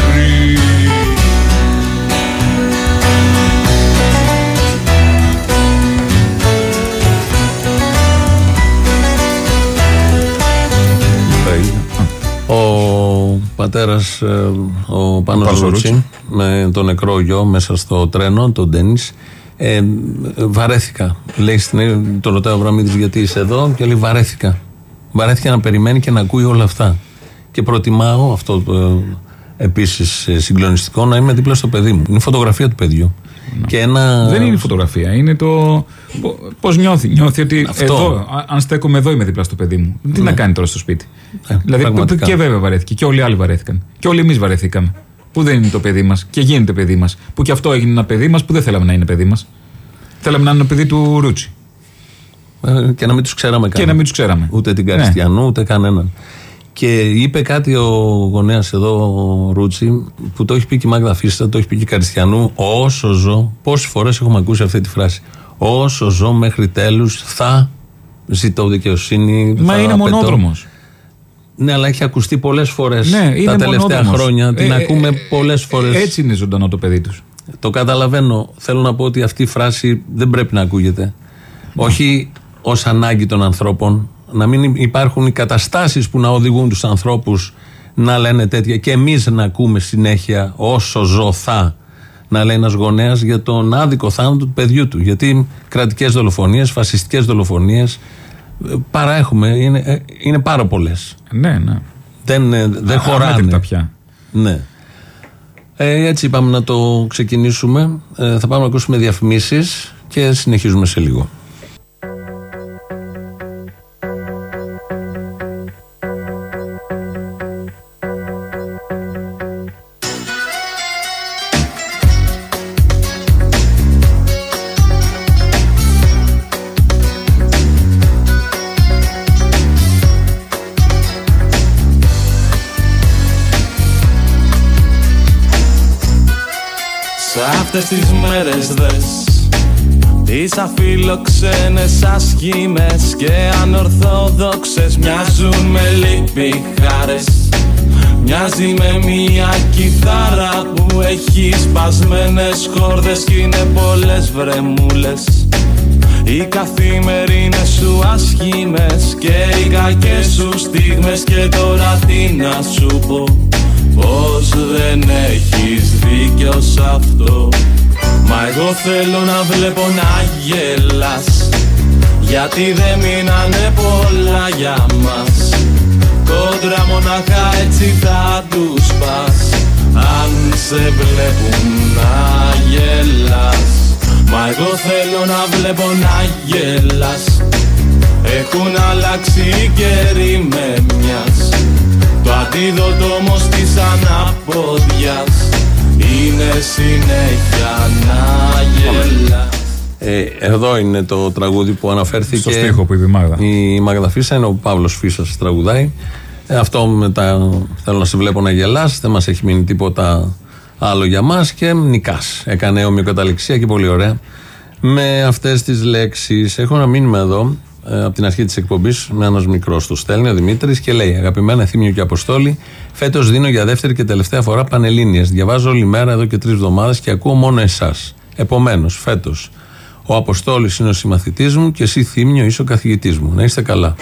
Ο πατέρας, ο Πάνος Ρούτσι, με το νεκρό γιο μέσα στο τρένο, τον Ντένις, ε, βαρέθηκα. Λέει, το ρωτάει ο Βραμίδης γιατί είσαι εδώ και λέει βαρέθηκα. Βαρέθηκα να περιμένει και να ακούει όλα αυτά. Και προτιμάω αυτό ε, επίσης συγκλονιστικό, να είμαι δίπλα στο παιδί μου. Είναι φωτογραφία του παιδιού. Ναι. Και ένα... Δεν είναι η φωτογραφία, είναι το πώς νιώθει. Νιώθει ότι αυτό. Εδώ, αν στέκομαι εδώ είμαι δίπλα στο παιδί μου. Τι ναι. να κάνει τώρα στο σπίτι. Ε, δηλαδή πραγματικά. Και βέβαια βαρέθηκε και όλοι οι άλλοι βαρέθηκαν. Και όλοι εμείς βαρέθηκαμε. Που δεν είναι το παιδί μας και γίνεται παιδί μας. Που και αυτό έγινε ένα παιδί μας που δεν θέλαμε να είναι παιδί μας. Θέλαμε να είναι ένα παιδί του Ρούτσι. Ε, και να μην τους ξέραμε καν. Και να μην τους ξέραμε. Ούτε την Καριστιανού, ναι. ούτε κανέναν. Και είπε κάτι ο γονέας εδώ, ο Ρούτσι, που το έχει πει και η Μάγδα Φίστα, το έχει πει και η Καριστιανού. Όσο ζω, πόσες φορές έχουμε ακούσει αυτή τη φράση. Όσο ζω μέχρι τέλους θα ζητώ δικαιοσύνη. Μα είναι μονόδρομος. Ναι, αλλά έχει ακουστεί πολλές φορές ναι, τα τελευταία μονόδρομος. χρόνια. Την ε, ακούμε ε, πολλές φορές. Έτσι είναι ζωντανό το παιδί τους. Το καταλαβαίνω. Θέλω να πω ότι αυτή η φράση δεν πρέπει να ακούγεται. Όχι ως ανάγκη των ανθρώπων. Να μην υπάρχουν οι καταστάσεις που να οδηγούν τους ανθρώπους να λένε τέτοια. Και εμείς να ακούμε συνέχεια όσο ζω θα. Να λέει ένας γονέας για τον άδικο θάνατο του παιδιού του. Γιατί κρατικές δολοφονίες, φασιστικές δολοφονίες παραέχουμε. Είναι, είναι πάρα πολλές. Ναι, ναι. Δεν, δεν χωράνε. Πια. Ναι. Ε, έτσι είπαμε να το ξεκινήσουμε. Ε, θα πάμε να ακούσουμε διαφημίσεις και συνεχίζουμε σε λίγο. Αυτές τις μέρες δες τις αφιλοξένες ασχήμες και ανορθόδοξες μοιάζουν με λυπηχάρες. Μοιάζει με μια κιθάρα που έχει σπασμένες χόρδες κι είναι πολλές βρεμούλες. Οι καθημερινές σου ασχήμες και οι κακές σου στιγμές και τώρα τι να σου πω. Πως δεν έχεις δίκιο σ' αυτό. Μα εγώ θέλω να βλέπω να γελάς, γιατί δεν μείνανε πολλά για μας. Κόντρα μοναχά έτσι θα τους πας, αν σε βλέπουν να γελάς. Μα εγώ θέλω να βλέπω να γελάς. Έχουν αλλάξει οι καιροί με μιας. Το αντίδοτο όμως της αναπόδιας είναι συνέχεια να γελάς. Ε, εδώ είναι το τραγούδι που αναφέρθηκε. Στο στίχο που είπε η Μάγδα. Η Μάγδα Φίσα, είναι ο Παύλος Φίσας τραγουδάει. Ε, αυτό μετά θέλω να σε βλέπω να γελάς. Δεν μας έχει μείνει τίποτα άλλο για μας και νικάς. Έκανε ομοιοκαταληξία και πολύ ωραία με αυτές τις λέξεις. Έχω ένα μήνυμα εδώ από την αρχή της εκπομπής, με ένας μικρός του στέλνει, ο Δημήτρης, και λέει: Αγαπημένα Θήμιο και Αποστόλη, φέτος δίνω για δεύτερη και τελευταία φορά Πανελλήνιες. Διαβάζω όλη μέρα εδώ και τρεις εβδομάδες και ακούω μόνο εσάς. Επομένως, φέτος ο Αποστόλης είναι ο συμμαθητής μου και εσύ, Θήμιο, είσαι ο καθηγητής μου. Να είστε καλά.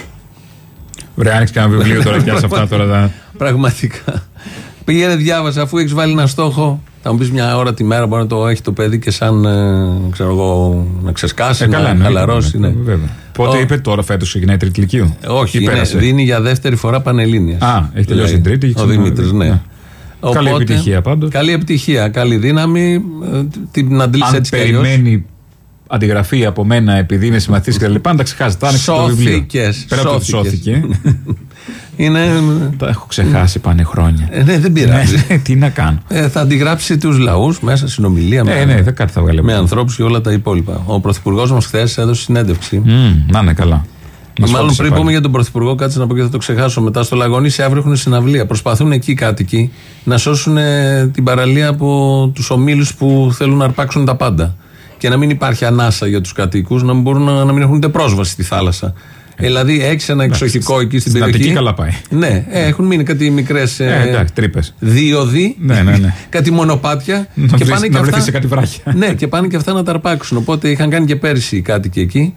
Ωραία, άνοιξε κανένα βιβλίο τώρα πια σε αυτά τώρα. Πραγματικά. Πήγαινε, διάβασα, αφού έχεις βάλει ένα στόχο. Θα μου πεις μια ώρα τη μέρα μπορεί να το έχει το παιδί και σαν ε, ξέρω εγώ, να ξεσκάσει, ε, να καλά, χαλαρώσει. Ναι, ναι. Πότε ο... είπε τώρα φέτος ξεκινάει τρίτη λυκείου? Όχι, είναι, δίνει για δεύτερη φορά Πανελλήνιες. Α, έχει τελειώσει την τρίτη. Ο Δημήτρης, ναι. ναι. Οπότε, καλή επιτυχία πάντως. Καλή επιτυχία, καλή δύναμη. Την αντλήσει έτσι κι αλλιώς. Αν περιμένει αντιγραφή από μένα επειδή είναι συμμαθητής και τα λοιπά, να τα ξεχάσει. Τα άνοιξε το βιβλίο. Πέρα από το σώθηκε. Είναι... Τα έχω ξεχάσει, πάνε χρόνια. Ε, ναι, δεν πειράζει. Ναι, τι να κάνω. Ε, θα αντιγράψει τους λαούς μέσα συνομιλία ε, με, ναι, κάτι θα βγάλει με ανθρώπους και όλα τα υπόλοιπα. Ο πρωθυπουργός μας χθες έδωσε συνέντευξη. Mm, να είναι καλά. Μάλλον πριν πούμε για τον πρωθυπουργό, κάτσε να πω και θα το ξεχάσω μετά. Στο Λαγονίσι αύριο έχουν συναυλία. Προσπαθούν εκεί οι κάτοικοι να σώσουν την παραλία από τους ομίλους που θέλουν να αρπάξουν τα πάντα. Και να μην υπάρχει ανάσα για τους κατοίκους, να μην μπορούν να, να μην έχουν ούτε πρόσβαση στη θάλασσα. Ε, δηλαδή έχει ένα εξοχικό εκεί στην περιοχή. Στην καλά πάει. Ναι, ε, έχουν μείνει κάτι μικρές ε, τρύπες. Δίωδοι, ναι, ναι, ναι. κάτι μονοπάτια. Να και βρεις, πάνε να και αυτά, σε κάτι βράχια. Ναι, και πάνε και αυτά να τα αρπάξουν. Οπότε είχαν κάνει και πέρυσι οι κάτοικοι εκεί.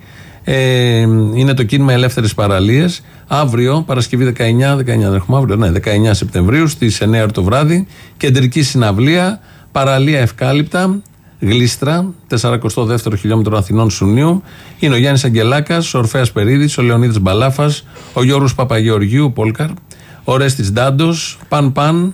Ε, είναι το κίνημα Ελεύθερες Παραλίες. Αύριο, Παρασκευή δεκαεννιά, δεκαεννιά δεν έχουμε αύριο, ναι, δεκαεννιά Σεπτεμβρίου στις εννιά το βράδυ. Κεντρική συναυλία, παραλία ευκάλυπτα. Γλίστρα, σαράντα δύο χιλιόμετρο Αθηνών Σουνίου. Είναι ο Γιάννης Αγγελάκας, ο Ορφέας Περίδης, ο Λεωνίδας Μπαλάφας, ο Γιώργος Παπαγεωργίου, Πόλκαρ, ο Ρέστης Ντάντος, Παν Παν,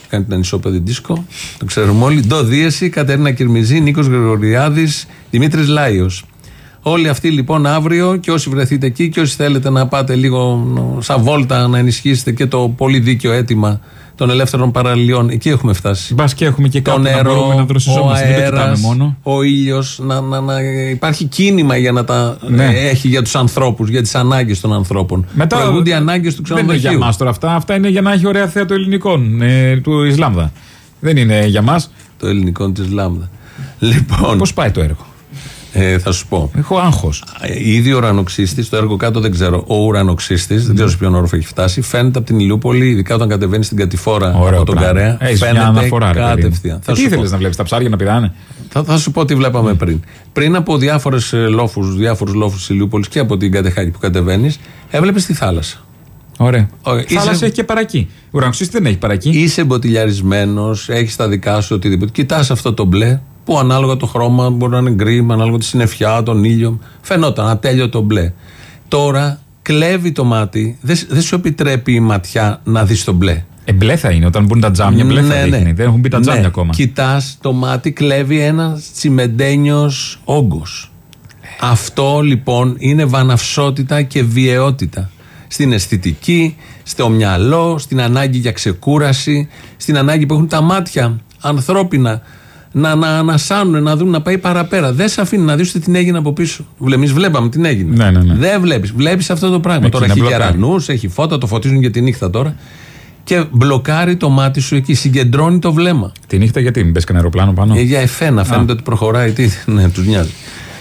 κάνει την ανισόπεδη δίσκο, το ξέρουμε όλοι. Ντο Δίεση, Κατερίνα Κυρμιζή, Νίκος Γρηγοριάδης, Δημήτρης Λάιος. Όλοι αυτοί λοιπόν αύριο, και όσοι βρεθείτε εκεί και όσοι θέλετε να πάτε λίγο σαν βόλτα να ενισχύσετε και το πολύ δίκαιο αίτημα των ελεύθερων παραλίων, εκεί έχουμε φτάσει. Μπας και έχουμε και το νερό, να ο αέρας, ο ήλιος, να, να, να υπάρχει κίνημα για να τα ναι. έχει για τους ανθρώπους, για τις ανάγκες των ανθρώπων. Μετά προηγούνται οι ανάγκες του ξενοδοχείου. Δεν είναι για μας τώρα αυτά, αυτά είναι για να έχει ωραία θέα το ελληνικό ε, του Ισλάμδα. Δεν είναι για μας. Το ελληνικό της Λάμδα. Λοιπόν, πώς πάει το έργο? Ε, θα σου πω. Έχω άγχος. Ήδη ο ουρανοξύστης, το έργο κάτω δεν ξέρω. Ο ουρανοξύστης, mm. δεν ξέρω σε ποιον όροφο έχει φτάσει. Φαίνεται από την Ηλιούπολη, ειδικά όταν κατεβαίνει στην κατηφόρα από τον Καρέα. Έχεις φαίνεται μια αναφορά, κατευθείαν. Τι ήθελες να βλέπεις, τα ψάρια να πηδάνε? Θα, θα σου πω τι βλέπαμε mm. πριν. Πριν από διάφορες λόφους, διάφορους λόφους της Ηλιούπολης και από την Κατεχάκη που κατεβαίνει, έβλεπες τη θάλασσα. Ωραία. Ωραία. Η θάλασσα είσαι... έχει και παρακή. Ο ουρανοξύστης δεν έχει παρακή. Είσαι εμποτιλιαρισμένος, έχεις τα δικά σου οτιδήποτε. Κοιτάς αυτό το μπλε. Που ανάλογα το χρώμα μπορεί να είναι γκρι, ανάλογα τη συννεφιά, τον ήλιο. Φαινόταν ατέλειο το μπλε. Τώρα κλέβει το μάτι, δεν δε σου επιτρέπει η ματιά να δει το μπλε. Ε, μπλε θα είναι, όταν μπουν τα τζάμια, μπλε θα ναι, δείχνει. Ναι. Δεν έχουν μπει τα τζάμια ναι. ακόμα. Κοιτάς, το μάτι κλέβει ένα τσιμεντένιος όγκος. Ε. Αυτό λοιπόν είναι βαναυσότητα και βιαιότητα. Στην αισθητική, στο μυαλό, στην ανάγκη για ξεκούραση, στην ανάγκη που έχουν τα μάτια ανθρώπινα. Να, να ανασάνουν, να δουν, να πάει παραπέρα. Δεν σε αφήνει να δεις τι την έγινε από πίσω. Εμείς βλέπαμε την έγινε. Ναι, ναι, ναι. Δεν βλέπεις. Βλέπεις αυτό το πράγμα. Εκεί τώρα έχει γερανούς, έχει φώτα, το φωτίζουν και τη νύχτα τώρα. Και μπλοκάρει το μάτι σου εκεί, συγκεντρώνει το βλέμμα. Τη νύχτα γιατί, μην πες κανένα αεροπλάνο πάνω? Ε, για εφένα, φαίνεται ότι προχωράει. Τι, ναι, τους νοιάζει.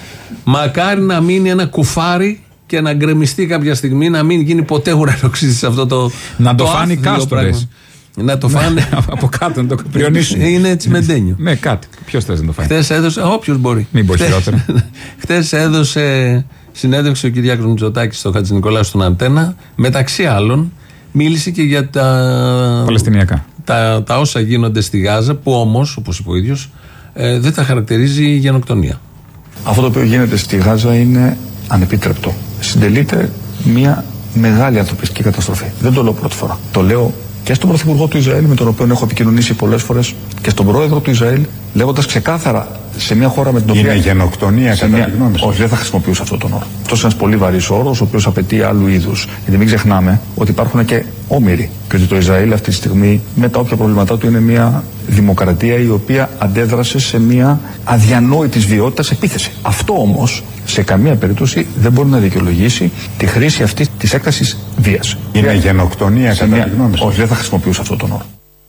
Μακάρι να μείνει ένα κουφάρι και να γκρεμιστεί κάποια στιγμή, να μην γίνει ποτέ ουρανοξύστης αυτό το. Να το, το φάνει κάστορες. Να το φάνε από κάτω, να το πριονίσουν. Είναι τσιμεντένιο. Ναι, κάτι. Ποιος θες να το φάει? Χθες έδωσε, όποιος μπορεί. Μην πω χειρότερα. Χθες έδωσε συνέντευξη ο Κυριάκος Μητσοτάκης στο Χατζηνικολάου στον Αντένα. Μεταξύ άλλων, μίλησε και για τα Παλαιστινιακά. Τα, τα όσα γίνονται στη Γάζα, που όμως, όπως είπε ο ίδιος, ε, δεν τα χαρακτηρίζει η γενοκτονία. Αυτό το οποίο γίνεται στη Γάζα είναι ανεπίτρεπτο. Συντελείται μια μεγάλη ανθρωπιστική καταστροφή. Δεν το λέω πρώτη φορά. Το λέω και στον Πρωθυπουργό του Ισραήλ, με τον οποίο έχω επικοινωνήσει πολλές φορές, και στον Πρόεδρο του Ισραήλ, λέγοντας ξεκάθαρα σε μια χώρα με την οποία. Είναι γενοκτονία, κατά τη γνώμη σας? Όχι, δεν θα χρησιμοποιούσα αυτόν τον όρο. Αυτό είναι ένας πολύ βαρύς όρος, ο οποίος απαιτεί άλλου είδους. Γιατί μην ξεχνάμε ότι υπάρχουν και όμοιροι. Και ότι το Ισραήλ αυτή τη στιγμή, με τα όποια προβλήματά του, είναι μια δημοκρατία η οποία αντέδρασε σε μια αδιανόητη βιαιότητας επίθεση. Αυτό όμως σε καμία περίπτωση δεν μπορεί να δικαιολογήσει τη χρήση αυτή τη έκτασης βίας. Είναι γενοκτονία, κατά τη γνώμη σας? Όχι, δεν θα χρησιμοποιούσα αυτόν τον όρο.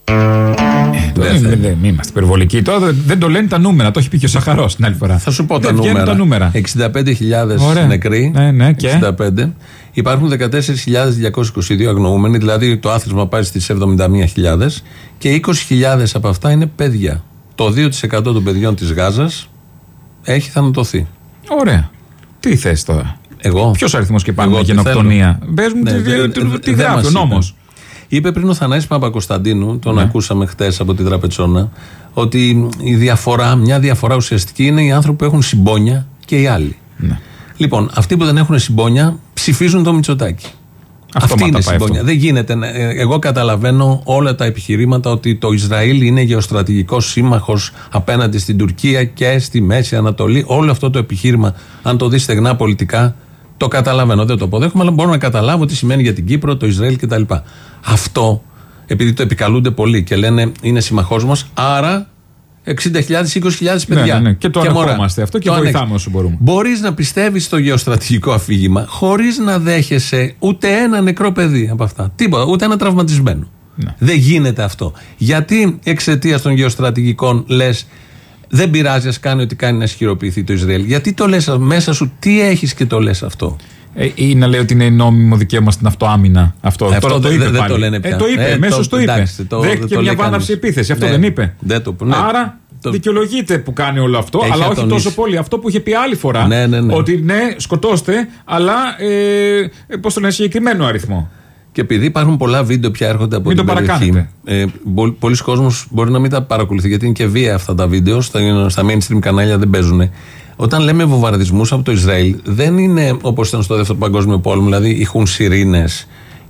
Δεν είμαστε υπερβολικοί. Τώρα δεν το λένε τα νούμερα. Το έχει πει και ο Σαχαρός την άλλη φορά. Θα σου πω τα νούμερα. τα νούμερα. εξήντα πέντε χιλιάδες νεκροί. Ναι, ναι, και. εξήντα πέντε. Υπάρχουν δεκατέσσερις χιλιάδες διακόσιες είκοσι δύο αγνοούμενοι. Δηλαδή το άθροισμα πάει στις εβδομήντα μία χιλιάδες. Και είκοσι χιλιάδες από αυτά είναι παιδιά. Το δύο τοις εκατό των παιδιών της Γάζας έχει θανατωθεί. Ωραία. Τι θες τώρα? Εγώ. Ποιος αριθμός και πάνω με γενοκτονία? Πες μου τι γράφει ο νόμος. Είπε πριν ο Θανάσης Παπακοσταντίνου, τον ναι. ακούσαμε χτες από τη Τραπετσόνα, ότι η διαφορά, μια διαφορά ουσιαστική είναι οι άνθρωποι που έχουν συμπόνια και οι άλλοι. Ναι. Λοιπόν, αυτοί που δεν έχουν συμπόνια ψηφίζουν το Μητσοτάκη. Αυτή είναι η συμπόνια. Δεν γίνεται. Εγώ καταλαβαίνω όλα τα επιχειρήματα ότι το Ισραήλ είναι γεωστρατηγικός σύμμαχος απέναντι στην Τουρκία και στη Μέση Ανατολή. Όλο αυτό το επιχείρημα, αν το δει στεγνά πολιτικά, το καταλαβαίνω, δεν το αποδέχομαι, αλλά μπορώ να καταλάβω τι σημαίνει για την Κύπρο, το Ισραήλ κτλ. Αυτό, επειδή το επικαλούνται πολύ και λένε είναι συμμαχός μας, άρα εξήντα χιλιάδες, είκοσι χιλιάδες παιδιά. Ναι, ναι, ναι. Και το ανεχόμαστε αυτό και βοηθάμε όσο μπορούμε. Μπορείς να πιστεύεις στο γεωστρατηγικό αφήγημα χωρίς να δέχεσαι ούτε ένα νεκρό παιδί από αυτά. Τίποτα, ούτε ένα τραυματισμένο. Ναι. Δεν γίνεται αυτό. Γιατί εξαιτίας των γεωστρατηγικών λες δεν πειράζει, ας κάνει ό,τι κάνει να ισχυροποιηθεί το Ισραήλ? Γιατί το λες μέσα σου, τι έχεις και το λες αυτό? Ε, ή να λέει ότι είναι νόμιμο δικαίωμα στην αυτοάμυνα. Αυτό, αυτό τώρα το είπε δεν, πάλι. Δεν το λένε πια. Ε, το είπε, ε, μέσω το, το είπε. Εντάξει, το, δέχτηκε το μια βάναυση κανείς. επίθεση. Αυτό ναι, δεν είπε. Δεν το, ναι. Άρα το... δικαιολογείται που κάνει όλο αυτό, έχει αλλά όχι ατονίσει. τόσο πολύ αυτό που είχε πει άλλη φορά. Ναι, ναι, ναι. Ότι ναι, σκοτώστε, αλλά ε, πώς το λένε, συγκεκριμένο αριθμό. Και επειδή υπάρχουν πολλά βίντεο πια έρχονται από μην την περιοχή, ε, πολλοί κόσμος μπορεί να μην τα παρακολουθεί, γιατί είναι και βία αυτά τα βίντεο, στα, στα mainstream κανάλια δεν παίζουν. Όταν λέμε βομβαρδισμούς από το Ισραήλ, δεν είναι όπως ήταν στο Δεύτερο Παγκόσμιο Πόλεμο, δηλαδή ηχούν σιρήνες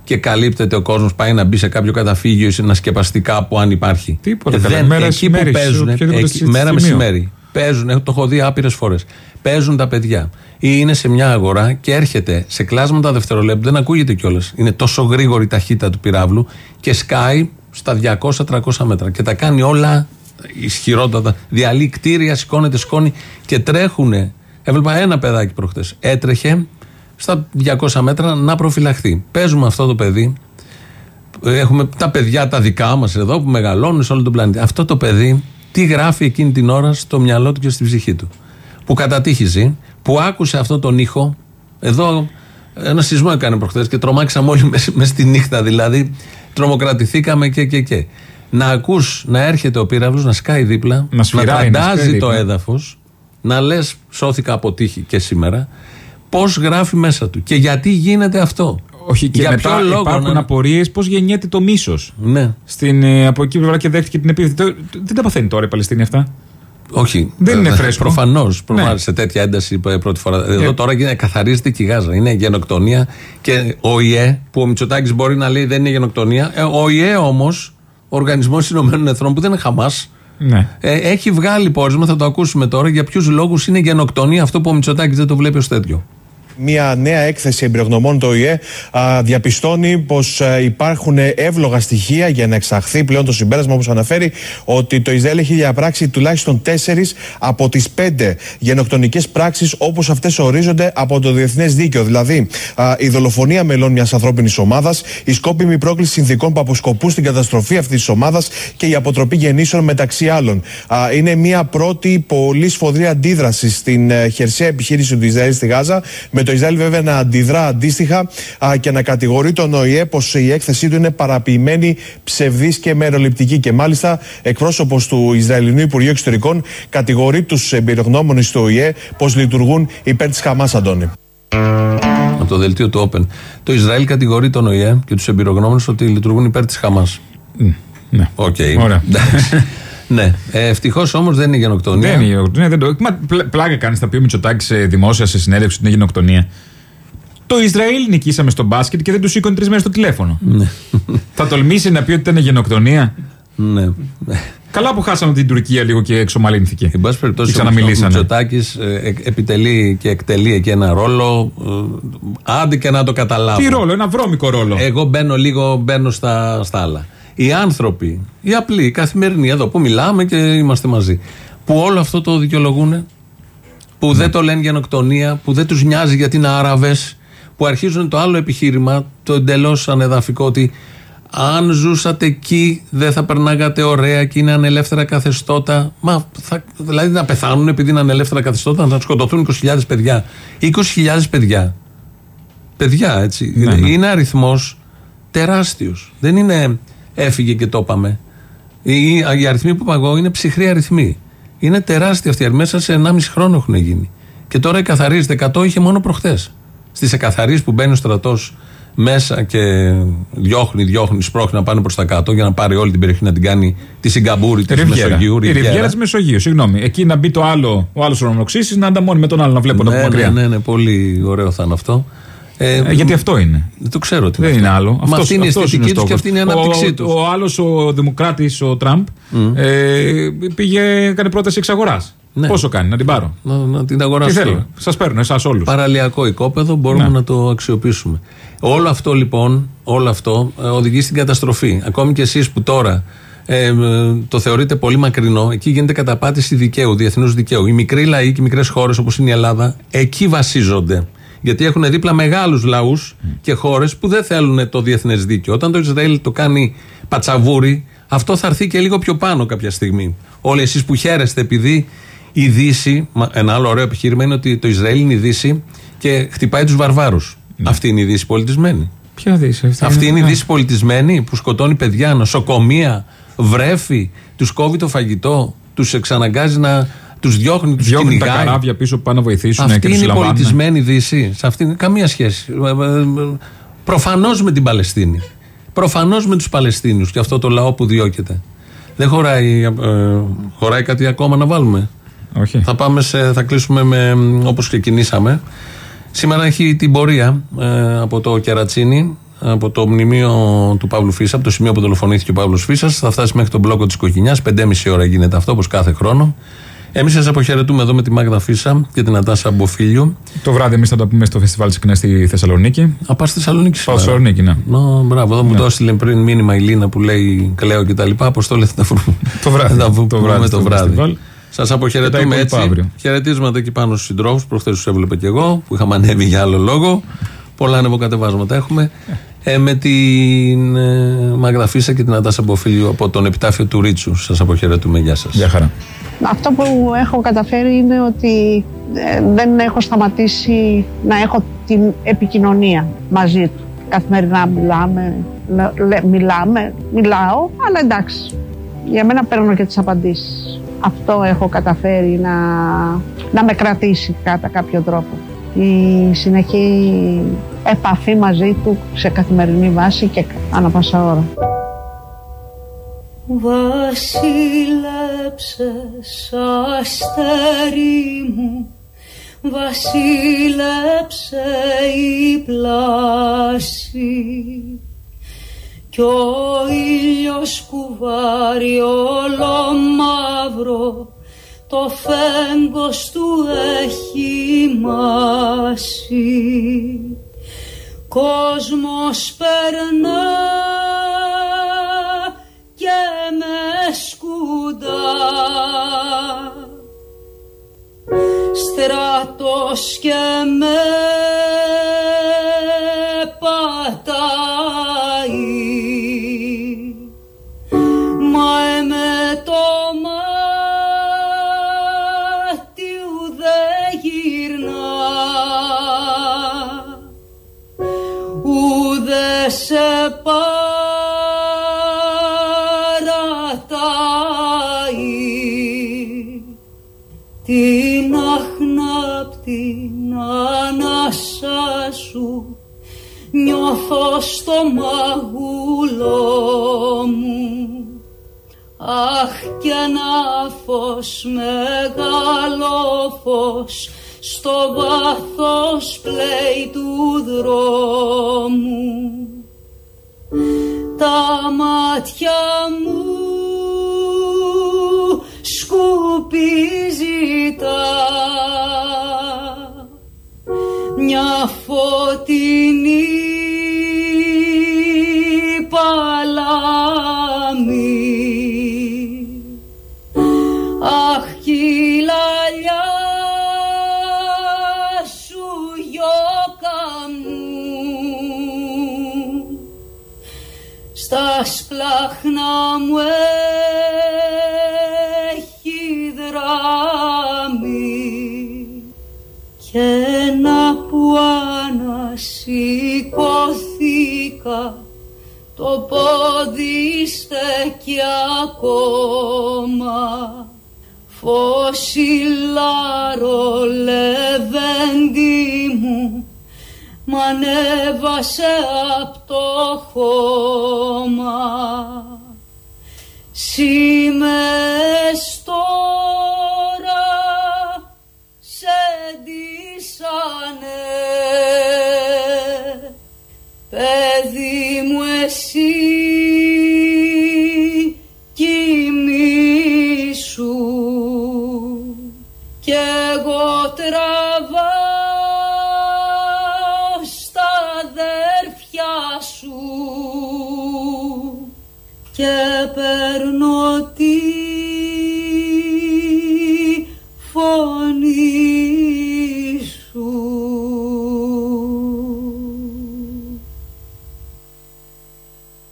και καλύπτεται ο κόσμος, πάει να μπει σε κάποιο καταφύγιο ή να σκεπαστεί κάπου, αν υπάρχει. Τίποτα. Δεν, καλά, μέρα εκεί που παίζουν, εκεί, μέρα μεσημέρι. Παίζουν, το έχω δει άπειρες φορές. Παίζουν τα παιδιά. Ή είναι σε μια αγορά και έρχεται σε κλάσματα δευτερολέπτου, δεν ακούγεται κιόλας. Είναι τόσο γρήγορη η ταχύτητα του πυράβλου και σκάει στα διακόσια με τριακόσια μέτρα. Και τα κάνει όλα ισχυρότατα. Διαλύει κτίρια, σηκώνεται σκόνη και τρέχουνε. Έβλεπα ένα παιδάκι προχτές. Έτρεχε στα διακόσια μέτρα να προφυλαχθεί. Παίζουμε αυτό το παιδί. Έχουμε τα παιδιά τα δικά μας εδώ που μεγαλώνουν σε όλο τον πλανήτη. Αυτό το παιδί τι γράφει εκείνη την ώρα στο μυαλό του και στην ψυχή του. Που κατά τύχη ζει, που άκουσε αυτό τον ήχο. Εδώ ένα σεισμό έκανε προχθές και τρομάξαμε όλοι μες στη νύχτα, δηλαδή τρομοκρατηθήκαμε και και και. Να ακούς να έρχεται ο πύραυλος, να σκάει δίπλα, να, να τραντάζει το έδαφος, να λες σώθηκα από τύχη και σήμερα. Πώς γράφει μέσα του και γιατί γίνεται αυτό. Όχι, και για μετά ποιο λόγο υπάρχουν να... απορίες πώς γεννιέται το μίσος. Ναι. Στην, ε, από εκεί πλευρά και δέχτηκε την επίθεση. Δεν τα παθαίνει τώρα η Παλαιστίνη αυτά. Όχι. Δεν είναι φρέσκο. Προφανώς. Ναι. Σε τέτοια ένταση πρώτη φορά. Εδώ ε... τώρα γίνεται, καθαρίζεται και η Γάζα. Είναι γενοκτονία και ο ΙΕ, που ο Μητσοτάκης μπορεί να λέει δεν είναι γενοκτονία. Ο ΙΕ όμως, ο Οργανισμός Ηνωμένων Εθνών, που δεν είναι Χαμάς, ναι. ε, έχει βγάλει πόρισμα, θα το ακούσουμε τώρα, για ποιους λόγους είναι γενοκτονία αυτό που ο Μητσοτάκης δεν το βλέπει ως τέτοιο. Μια νέα έκθεση εμπειρογνωμών του Ο Η Ε α, διαπιστώνει πως α, υπάρχουν εύλογα στοιχεία για να εξαχθεί πλέον το συμπέρασμα, όπως αναφέρει, ότι το Ισραήλ έχει διαπράξει τουλάχιστον τέσσερις από τις πέντε γενοκτονικές πράξεις όπως αυτές ορίζονται από το διεθνές δίκαιο. Δηλαδή, α, η δολοφονία μελών μιας ανθρώπινης ομάδας, η σκόπιμη πρόκληση συνθηκών που αποσκοπούν στην καταστροφή αυτής της ομάδας και η αποτροπή γεννήσεων, μεταξύ άλλων. Α, είναι μια πρώτη πολύ σφοδρή αντίδραση στην α, χερσαία επιχείρηση του Ισραήλ στη Γάζα, με το Ισραήλ βέβαια να αντιδρά αντίστοιχα α, και να κατηγορεί τον Ο Η Ε πως η έκθεσή του είναι παραποιημένη, ψευδής και μεροληπτική. Και μάλιστα εκπρόσωπος του Ισραηλινού Υπουργείου Εξωτερικών κατηγορεί τους εμπειρογνώμονες του Ο Η Ε πως λειτουργούν υπέρ της Χαμάς, Αντώνη. Από το δελτίο του Open. Το Ισραήλ κατηγορεί τον Ο Η Ε και τους εμπειρογνώμονες ότι λειτουργούν υπέρ της Χαμάς. Mm, ναι. Οκ. Okay. Ωραία. Ναι, ε, ευτυχώς όμως δεν είναι γενοκτονία. Δεν είναι γενοκτονία. Δεν το... Μα πλάκα κάνει, θα πει ο Μητσοτάκης δημόσια σε συνέντευξη ότι είναι γενοκτονία. Το Ισραήλ νικήσαμε στο μπάσκετ και δεν του σήκωνε τρεις μέρες το τηλέφωνο. Ναι. Θα τολμήσει να πει ότι ήταν γενοκτονία. Ναι. Καλά που χάσαμε την Τουρκία λίγο και εξομαλύνθηκε. Εν πάση περιπτώσει, ο Μητσοτάκης ε, επιτελεί και εκτελεί εκεί ένα ρόλο. Ε, άντε και να το καταλάβω. Τι ρόλο, ένα βρώμικο ρόλο. Εγώ μπαίνω λίγο, μπαίνω στα, στα άλλα. Οι άνθρωποι, οι απλοί, οι καθημερινοί εδώ που μιλάμε και είμαστε μαζί, που όλο αυτό το δικαιολογούν, που ναι. δεν το λένε γενοκτονία, που δεν τους νοιάζει γιατί είναι Άραβες, που αρχίζουν το άλλο επιχείρημα, το εντελώς ανεδαφικό, ότι αν ζούσατε εκεί δεν θα περνάγατε ωραία και είναι ανελεύθερα καθεστώτα. Μα θα, δηλαδή να πεθάνουν επειδή είναι ανελεύθερα καθεστώτα, να σκοτωθούν είκοσι χιλιάδες παιδιά. είκοσι χιλιάδες παιδιά. Παιδιά, έτσι. Ναι, ναι. Είναι αριθμός τεράστιος. Δεν είναι έφυγε και το είπαμε. Οι, οι αριθμοί που είπα εγώ είναι ψυχροί αριθμοί. Είναι τεράστια αυτοί. Μέσα σε ενάμιση χρόνο έχουν γίνει. Και τώρα εκαθαρίζεται. εκατό είχε μόνο προχθές. Στις εκαθαρίσεις που μπαίνει ο στρατός μέσα και διώχνει, διώχνει, σπρώχνει να πάνε προς τα κάτω για να πάρει όλη την περιοχή να την κάνει τη Σιγκαπούρη, τη Μεσογείου. Η Ριβιέρα της Μεσογείου, συγγνώμη. Εκεί να μπει το άλλο, ο άλλος ορμοξύσης, να ανταμώνει με τον άλλο, να βλέπω ναι, από μακριά. Ναι, ναι, ναι, πολύ ωραίο θα είναι αυτό. Ε, ε, γιατί αυτό είναι. Δεν το ξέρω τι δεν είναι άλλο. Μα αυτός, αυτή είναι η αισθητική του και αυτή είναι η ανάπτυξή του. Ο, ο άλλος, ο δημοκράτης, ο Τραμπ, mm. ε, πήγε, έκανε πρόταση εξαγοράς. Ναι. Πόσο κάνει, να την πάρω. Να, να την αγοράσω. Τι θέλω, σας παίρνω, εσάς όλους. Παραλιακό οικόπεδο, μπορούμε να. να το αξιοποιήσουμε. Όλο αυτό λοιπόν, όλο αυτό ε, οδηγεί στην καταστροφή. Ακόμη και εσείς που τώρα ε, ε, το θεωρείτε πολύ μακρινό, εκεί γίνεται καταπάτηση δικαίου, διεθνούς δικαίου. Οι μικροί λαοί και οι μικρές χώρες όπως είναι η Ελλάδα, εκεί βασίζονται. Γιατί έχουν δίπλα μεγάλους λαούς mm. και χώρες που δεν θέλουν το διεθνές δίκαιο. Όταν το Ισραήλ το κάνει πατσαβούρι, αυτό θα έρθει και λίγο πιο πάνω κάποια στιγμή. Όλοι εσείς που χαίρεστε επειδή η Δύση, ένα άλλο ωραίο επιχείρημα είναι ότι το Ισραήλ είναι η Δύση και χτυπάει τους βαρβάρους. Mm. Αυτή είναι η Δύση πολιτισμένη. Ποια Δύση, αυτή, αυτή είναι, είναι η Δύση πολιτισμένη που σκοτώνει παιδιά, νοσοκομεία, βρέφη, τους κόβει το φαγητό, τους εξαναγκάζει να. Τους διώχνει, τους διώχνει τα καράβια πίσω που πάνε να βοηθήσουν. Αυτή και είναι η πολιτισμένη Δύση. Σε αυτή καμία σχέση. Προφανώς με την Παλαιστίνη. Προφανώς με τους Παλαιστίνιους και αυτό το λαό που διώκεται. Δεν χωράει, ε, χωράει κάτι ακόμα να βάλουμε. Όχι. Θα, πάμε σε, θα κλείσουμε με, όπως ξεκινήσαμε. Σήμερα έχει την πορεία ε, από το Κερατσίνι από το μνημείο του Παύλου Φίσα, από το σημείο που δολοφονήθηκε ο Παύλος Φίσας, θα φτάσει μέχρι τον μπλόκο της Κοκκινιάς. Πέντε και μισή ώρα γίνεται αυτό, όπως κάθε χρόνο. Εμείς σας αποχαιρετούμε εδώ με τη Μάγδα Φίσα και την Νατάσα Μποφίλιου. Το βράδυ εμείς θα το πούμε στο φεστιβάλ Συκνές στη Θεσσαλονίκη. Α, πας στη Θεσσαλονίκη σήμερα. Πάω στη Θεσσαλονίκη, ναι. Νο, μπράβο, εδώ μου το έστειλε πριν μήνυμα η Λίνα που λέει κλαίω και τα λοιπά. Αποστόλη θα τα βρούμε. Το βράδυ. Θα τα το βράδυ. το βράδυ. Σας αποχαιρετούμε έτσι. Αύριο. Χαιρετίσματα εκεί πάνω στους συντρόφους. Προχθές τους έβλεπα και εγώ που είχαμε ανέβει για άλλο λόγο. Πολλά ανεβοκατεβάσματα έχουμε. Ε, με την ε, Μάγδα Φίσα και την Νατάσα Μποφίλιου από τον Επιτάφιο του Ρίτσου. Σας αποχαιρετούμε. Γεια σας. Γεια χαρά. Αυτό που έχω καταφέρει είναι ότι ε, δεν έχω σταματήσει να έχω την επικοινωνία μαζί του. Καθημερινά μιλάμε, λέ, μιλάμε, μιλάω, αλλά εντάξει. Για μένα παίρνω και τις απαντήσεις. Αυτό έχω καταφέρει να, να με κρατήσει κατά κάποιο τρόπο. Η συνεχή επαφή μαζί του σε καθημερινή βάση και ανά πάσα ώρα. Βασίλεψες αστέρι μου, βασίλεψε η πλάση κι ο ήλιος κουβάρει ολομαύρο, το φέγγος του έχει μάσει. Κόσμος περνά και με σκουντά, στρατός και με πατάει, μα με το μάτι ουδέ γυρνά, ουδέ σε την αχνάπτη ανάσα σου νιώθω στο μαγούλο μου. Αχ, κι ένα φως, μεγάλο φως στο βάθος πλέει του δρόμου. Τα μάτια μου σκουπίζει τα μια φωτεινή παλάμη. Αχ, κι η λαλιά σου γιώκα μου στα σπλάχνα μου έχει δράμει και να που ανασηκωθήκα το πόδι στέκει ακόμα. Φωσιλάρο λεβέντι μου μ' ανέβασε απ' το χώμα. Σήμες τώρα σε ντύσανε, παιδί μου εσύ κοιμήσου κι εγώ τραβάω στα αδέρφια σου και παίρνω τη